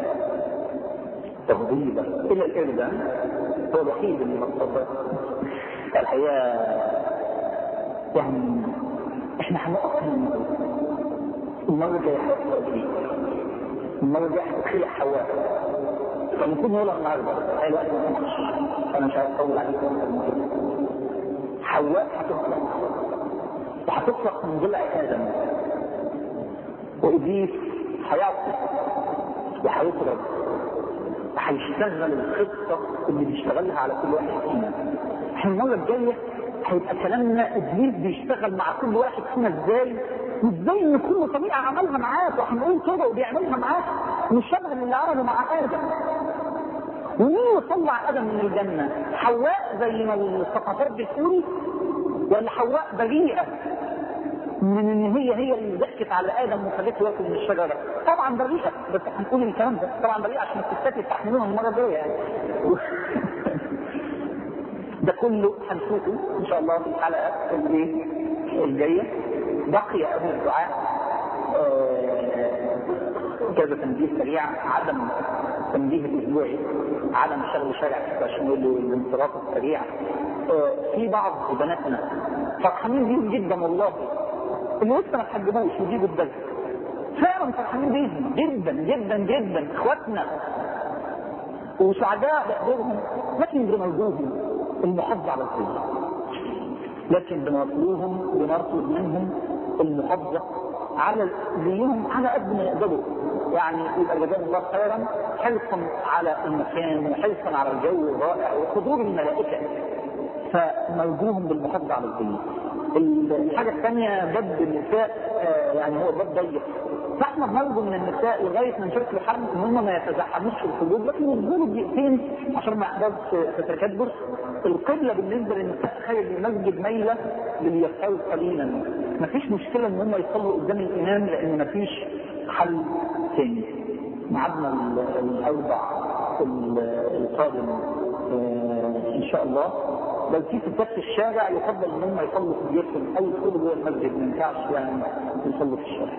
تفضيلا الى الارض هو الوحيد اللي مصطفى. الحقيقه يعني احنا هنقف المره الجايه هتبقى المره الجايه هتخلق حواء، فنكون نقولها النهارده. ايوه انا مش عايز اطول عليكم. حواء هتخلق وهتخلق من ضلع ادم، وابليس هيعصي وهيطرد وهيشتغل الخطه اللي بيشتغلها على كل واحد فينا. احنا المره الجايه هيبقى كلامنا ابليس بيشتغل مع كل واحد فينا ازاي، وازاي ان كل طريقه عملها معاك وهنقول كده وبيعملها معاك مش شبه اللي عمله مع ادم. ومين يطلع ادم من الجنه؟ حواء زي ما الثقافات بتقول، ولا حواء بريئه من ان هي هي اللي ضحكت على ادم وخلته ياكل من الشجره؟ طبعا بريئه، بس هنقول الكلام ده طبعا بريئه عشان الستات يستحملوها المره الجايه يعني. ده كله هنشوفه ان شاء الله في الحلقه الجايه. بقي اهل الدعاء كذا تنبيه سريع. عدم تنبيه الاسبوعي، عدم شغل شارع عشان نقول له الانصراف السريع. في بعض بناتنا فرحانين بيهم جدا والله، اللي لسه ما تحجبوش ويجيبوا الدرس، فعلا فرحانين بيهم جدا جدا جدا اخواتنا وسعداء بقدرهم، لكن بنرجوهم المحافظه على الزي، لكن بنطلبهم بنطلب منهم المحافظه على زيهم على قد ما يقدروا. يعني يبقى جزاهم الله خيرا حرصا على المكان وحرصا على الجو الرائع وحضور الملائكه. فنرجوهم بالمحافظة على الدين. الحاجة الثانية باب النساء يعني هو باب ضيق، فاحنا بنرجو من النساء لغاية ما نشوف الحرم ان هم ما يتزحموش في الحدود، لكن يفضلوا دقيقتين عشان ما يحصلش تكدس. القبلة بالنسبة للنساء خارج المسجد ميلة لليسار قليلا، مفيش مشكلة ان هم يصلوا قدام الامام لان مفيش حل ثاني. معادنا الاربع القادم ان شاء الله لو في ستات في الشارع يفضل ان هم يصلوا في بيوتهم او يدخلوا جوه المسجد، ما ينفعش يعني يصلوا في الشارع.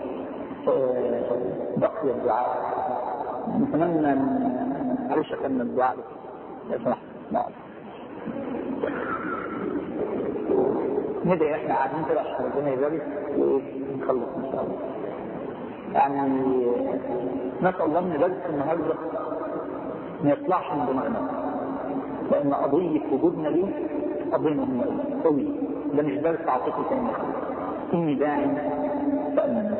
بقي الدعاء نتمنى معلش كان الدعاء لو سمحت. نعم ندعي احنا قاعدين كده عشان ربنا يبارك ونخلص ان شاء الله. يعني نسال الله ان درس النهارده ما يطلعش من دماغنا، لان قضيه وجودنا دي قضيه مهمه قوي، ده مش درس عاطفي تاني. اني داعي فامن.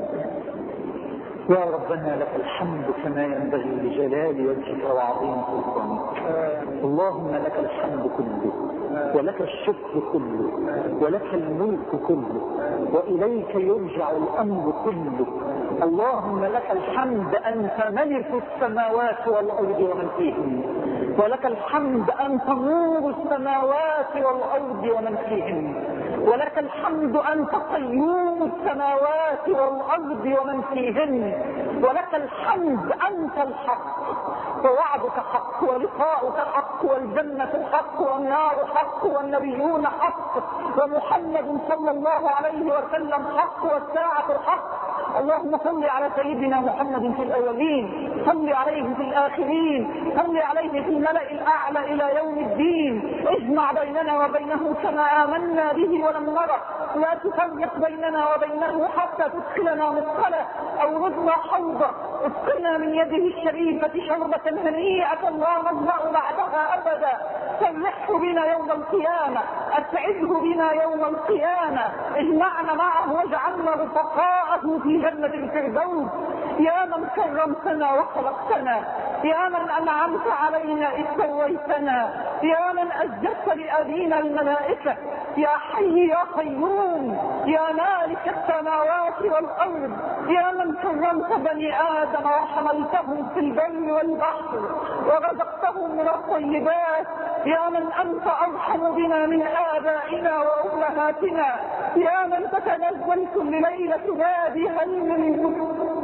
يا ربنا لك الحمد كما ينبغي لجلال وجهك وعظيم سلطانك. اللهم لك الحمد كله ولك الشكر كله ولك الملك كله وإليك يرجع الأمر كله. اللهم لك الحمد أنت ملك السماوات والأرض ومن فيهن، ولك الحمد أنت نور السماوات والأرض ومن فيهن، ولك الحمد أنت قيوم السماوات والأرض ومن فيهن، ولك الحمد أنت الحق ووعدك حق ولقاؤك حق والجنة حق والنار حق والنبيون حق ومحمد صلى الله عليه وسلم حق والساعة حق. اللهم صل على سيدنا محمد في الأولين، صل عليه في الآخرين، صل عليه في الملأ الأعلى إلى يوم الدين. اجمع بيننا وبينه كما آمنا به ولم نره، لا تفرق بيننا وبينه حتى تدخلنا مدخله أو نزل حوضه. اسقنا من يده الشريفة شربة هنيئة لا نظمأ بعدها أبدا. فرحه بنا يوم القيامة، أسعده بنا يوم القيامة، اجمعنا معه واجعلنا رفقاءه في جنة الفردوس. يا من كرمتنا وخلقتنا، يا من أنعمت علينا إذ سويتنا، يا من أسجدت لأبينا الملائكة، يا حي يا قيوم، يا مالك السماوات والأرض، يا من كرمت بني آدم وحملتهم في البر والبحر ورزقتهم من الطيبات، يا من أنت أرحم بنا من آبائنا وأمهاتنا، يا من تتنزل كل ليلة نادي هل من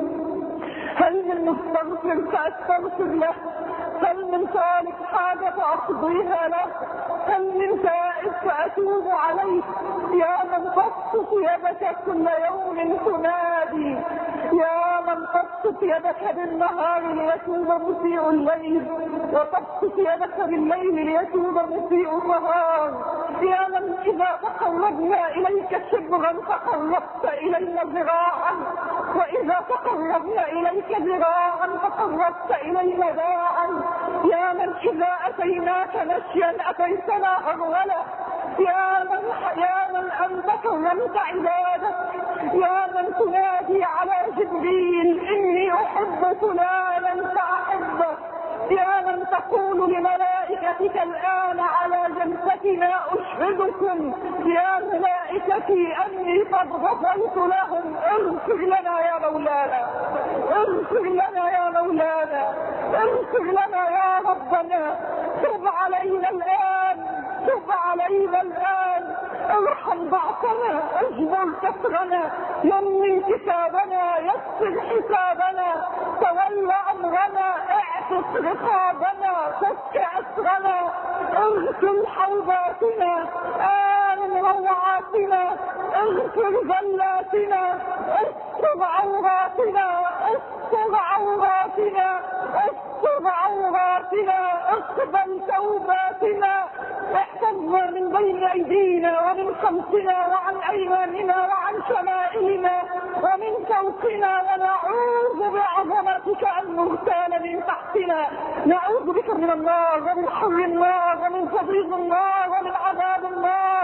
هل من مستغفر فأستغفر له، هل من سالك حاجة فأقضيها له، هل من تائب فأتوب عليه. يا من تبسط يدك كل يوم تنادي، يا من تبسط يدك بالنهار ليتوب مسيء الليل وتبسط يدك بالليل ليتوب مسيء النهار. يا من إذا تقربنا إليك شبرا تقربت إلينا ذراعا، وإذا تقربنا إليك ذراعا تقربت إلينا ذراعا. يا من إذا أتيناك مشيا أتيتنا هرولا، يا من يا من أنت كرمت عبادك، يا من تنادي على جبريل إني أحب فلانا فأحبه، يا من تقول لملائكتك الآن على جلستنا أشهدكم يا ملائكتي أني قد غفرت لهم. اغفر لنا يا مولانا، اغفر لنا يا مولانا، اغفر لنا يا ربنا. تب علينا الآن، تب علينا الآن، ارحم ضعفنا، اجبر كسرنا، يمن كتابنا، يسر حسابنا، تولى أمرنا، اعتق رقابنا، فك أسرنا، اغسل حوضاتنا، آمن روعاتنا، اغفر ذلاتنا، استر عوراتنا، استر عوراتنا، استر عوراتنا، اقبل توباتنا، احفظنا من بين أيدينا ومن خلفنا وعن أيماننا وعن شمائلنا ومن فوقنا، ونعوذ بعظمتك أن نغتال من تحتنا. نعوذ بك من النار ومن حر النار ومن صديق النار ومن عذاب النار.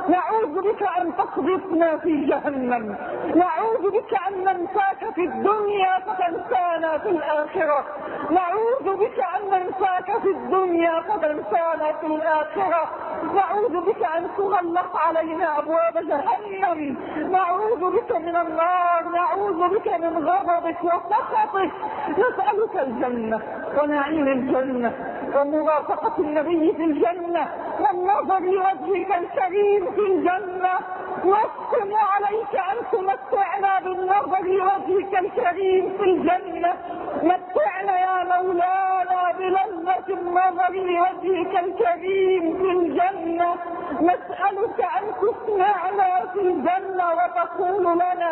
نعوذ بك أن تقذفنا في جهنم، نعوذ بك أن ننساك في الدنيا فتنسانا في الآخرة، نعوذ بك أن ننساك في الدنيا فتنسانا في الآخرة، نعوذ بك أن تغلق علينا أبواب جهنم، نعوذ بك من النار، نعوذ بك من غضبك وسخطك. نسألك الجنة ونعيم الجنة ومرافقة النبي في الجنة والنظر لوجهك الكريم في الجنة. نقسم عليك أن تمتعنا بالنظر لوجهك الكريم في الجنة. متعنا يا مولانا بلذة النظر لوجهك الكريم في الجنة. نسألك أن تسمعنا في الجنة وتقول لنا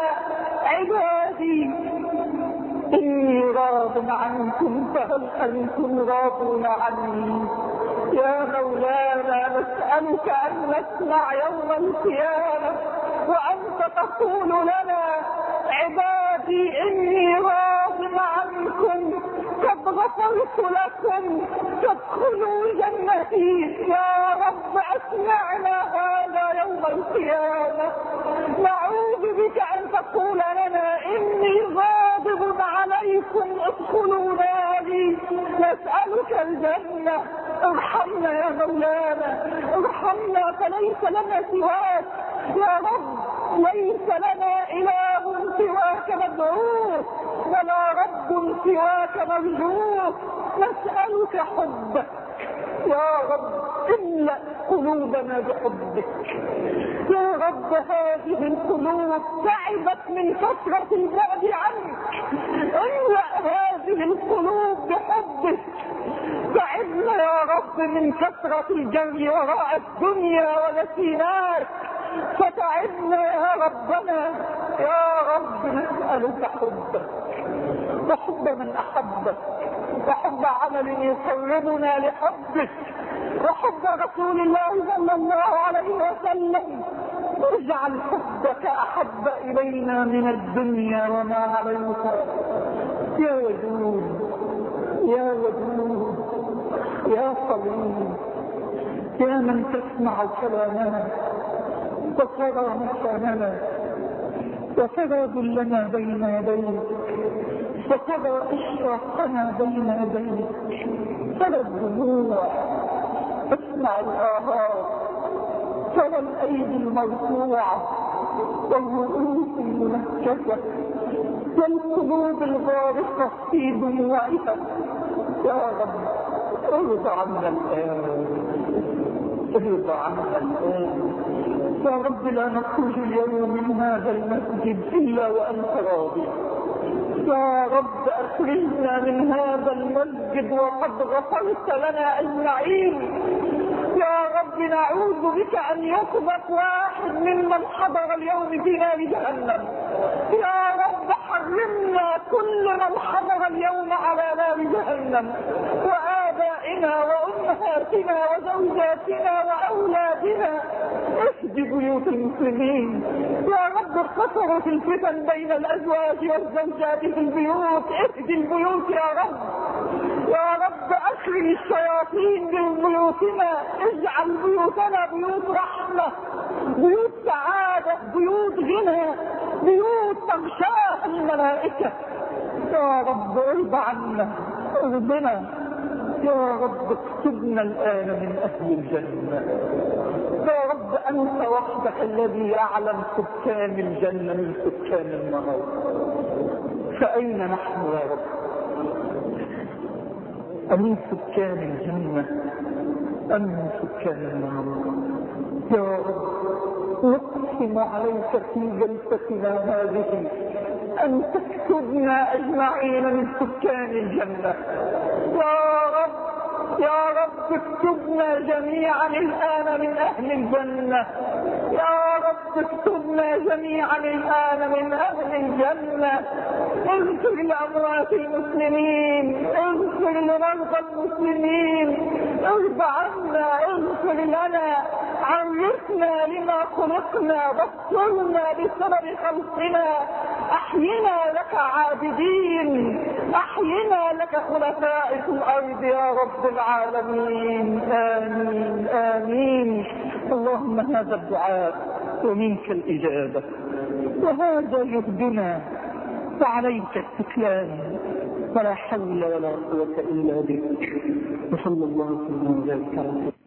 عبادي إني راض عنكم فهل أنتم راضون عني. يا مولانا نسألك أن نسمع يوم القيامة وأنت تقول لنا عبادي إني راض عنكم قد غفرت لكم فادخلوا جنتي. يا رب أسمعنا هذا يوم القيامة. نعوذ بك أن تقول لنا إني غاضب عليكم ادخلوا ناري. نسألك الجنة. ارحمنا يا مولانا، ارحمنا فليس لنا سواك يا رب، ليس لنا إله سواك مدعوه ولا رب سواك مرجوه. نسألك حبك يا رب، املأ قلوبنا بحبك يا رب. هذه القلوب تعبت من كثرة البعد عنك، املأ هذه القلوب بحبك. تعبنا يا رب من كثرة الجري وراء الدنيا ونسيناك، فتعبنا يا ربنا. يا رب نسألك حبك وحب من أحبك وحب عمل يقربنا لحبك وحب رسول الله صلى الله عليه وسلم. اجعل حبك أحب إلينا من الدنيا وما عليها. يا ودود يا ودود يا صليب، يا من تسمع كلامنا وترى مكاننا وترى ذلنا بين يديك وترى إشراقنا بين يديك. ترى الدموع، اسمع الآهات، ترى الأيدي المرفوعة والرؤوس المنكسة والقلوب الغارقة في دموعها. يا رب ارضى عنا الآن، ارضى عنا الآن يا رب. لا نخرج اليوم من هذا المسجد إلا وأنت راضي. يا رب أخرجنا من هذا المسجد وقد غفرت لنا أجمعين. يا رب نعوذ بك أن يقذف واحد ممن حضر اليوم في نار جهنم. يا رب حرمنا كل من حضر اليوم على نار جهنم، وآبائنا وأمهاتنا وزوجاتنا وأولادنا. اهد بيوت المسلمين يا رب. اقتصروا في الفتن بين الأزواج والزوجات في البيوت، اهد البيوت يا رب. يا رب أخرج الشياطين من بيوتنا، اجعل بيوتنا بيوت رحمة، بيوت سعادة، بيوت غنى، بيوت تغشاها الملائكة. يا رب ارضى عنا، ارضنا يا رب. اكتبنا الآن من أهل الجنة يا رب. أنت وحدك الذي يعلم سكان الجنة من سكان النار. فأين نحن يا رب؟ أمن سكان الجنة أم من سكان النار؟ يا رب نقسم عليك في جلستنا هذه أن تكتبنا أجمعين من سكان الجنة. يا رب يا رب اكتبنا جميعا الآن من أهل الجنة. يا رب اكتبنا جميعا الآن من أهل الجنة. اغفر لأموات المسلمين، اغفر لمرضى المسلمين، ارضى عنا، اغفر لنا، عرفنا لما خلقنا، بصرنا بسبب خلقنا، احينا لك عابدين، احينا لك خلفاء في الارض يا رب العالمين. آمين آمين. اللهم هذا الدعاء ومنك الإجابة، وهذا جهدنا وعليك التكلان، ولا حول ولا قوة إلا بك. وصلى الله وسلم وبارك على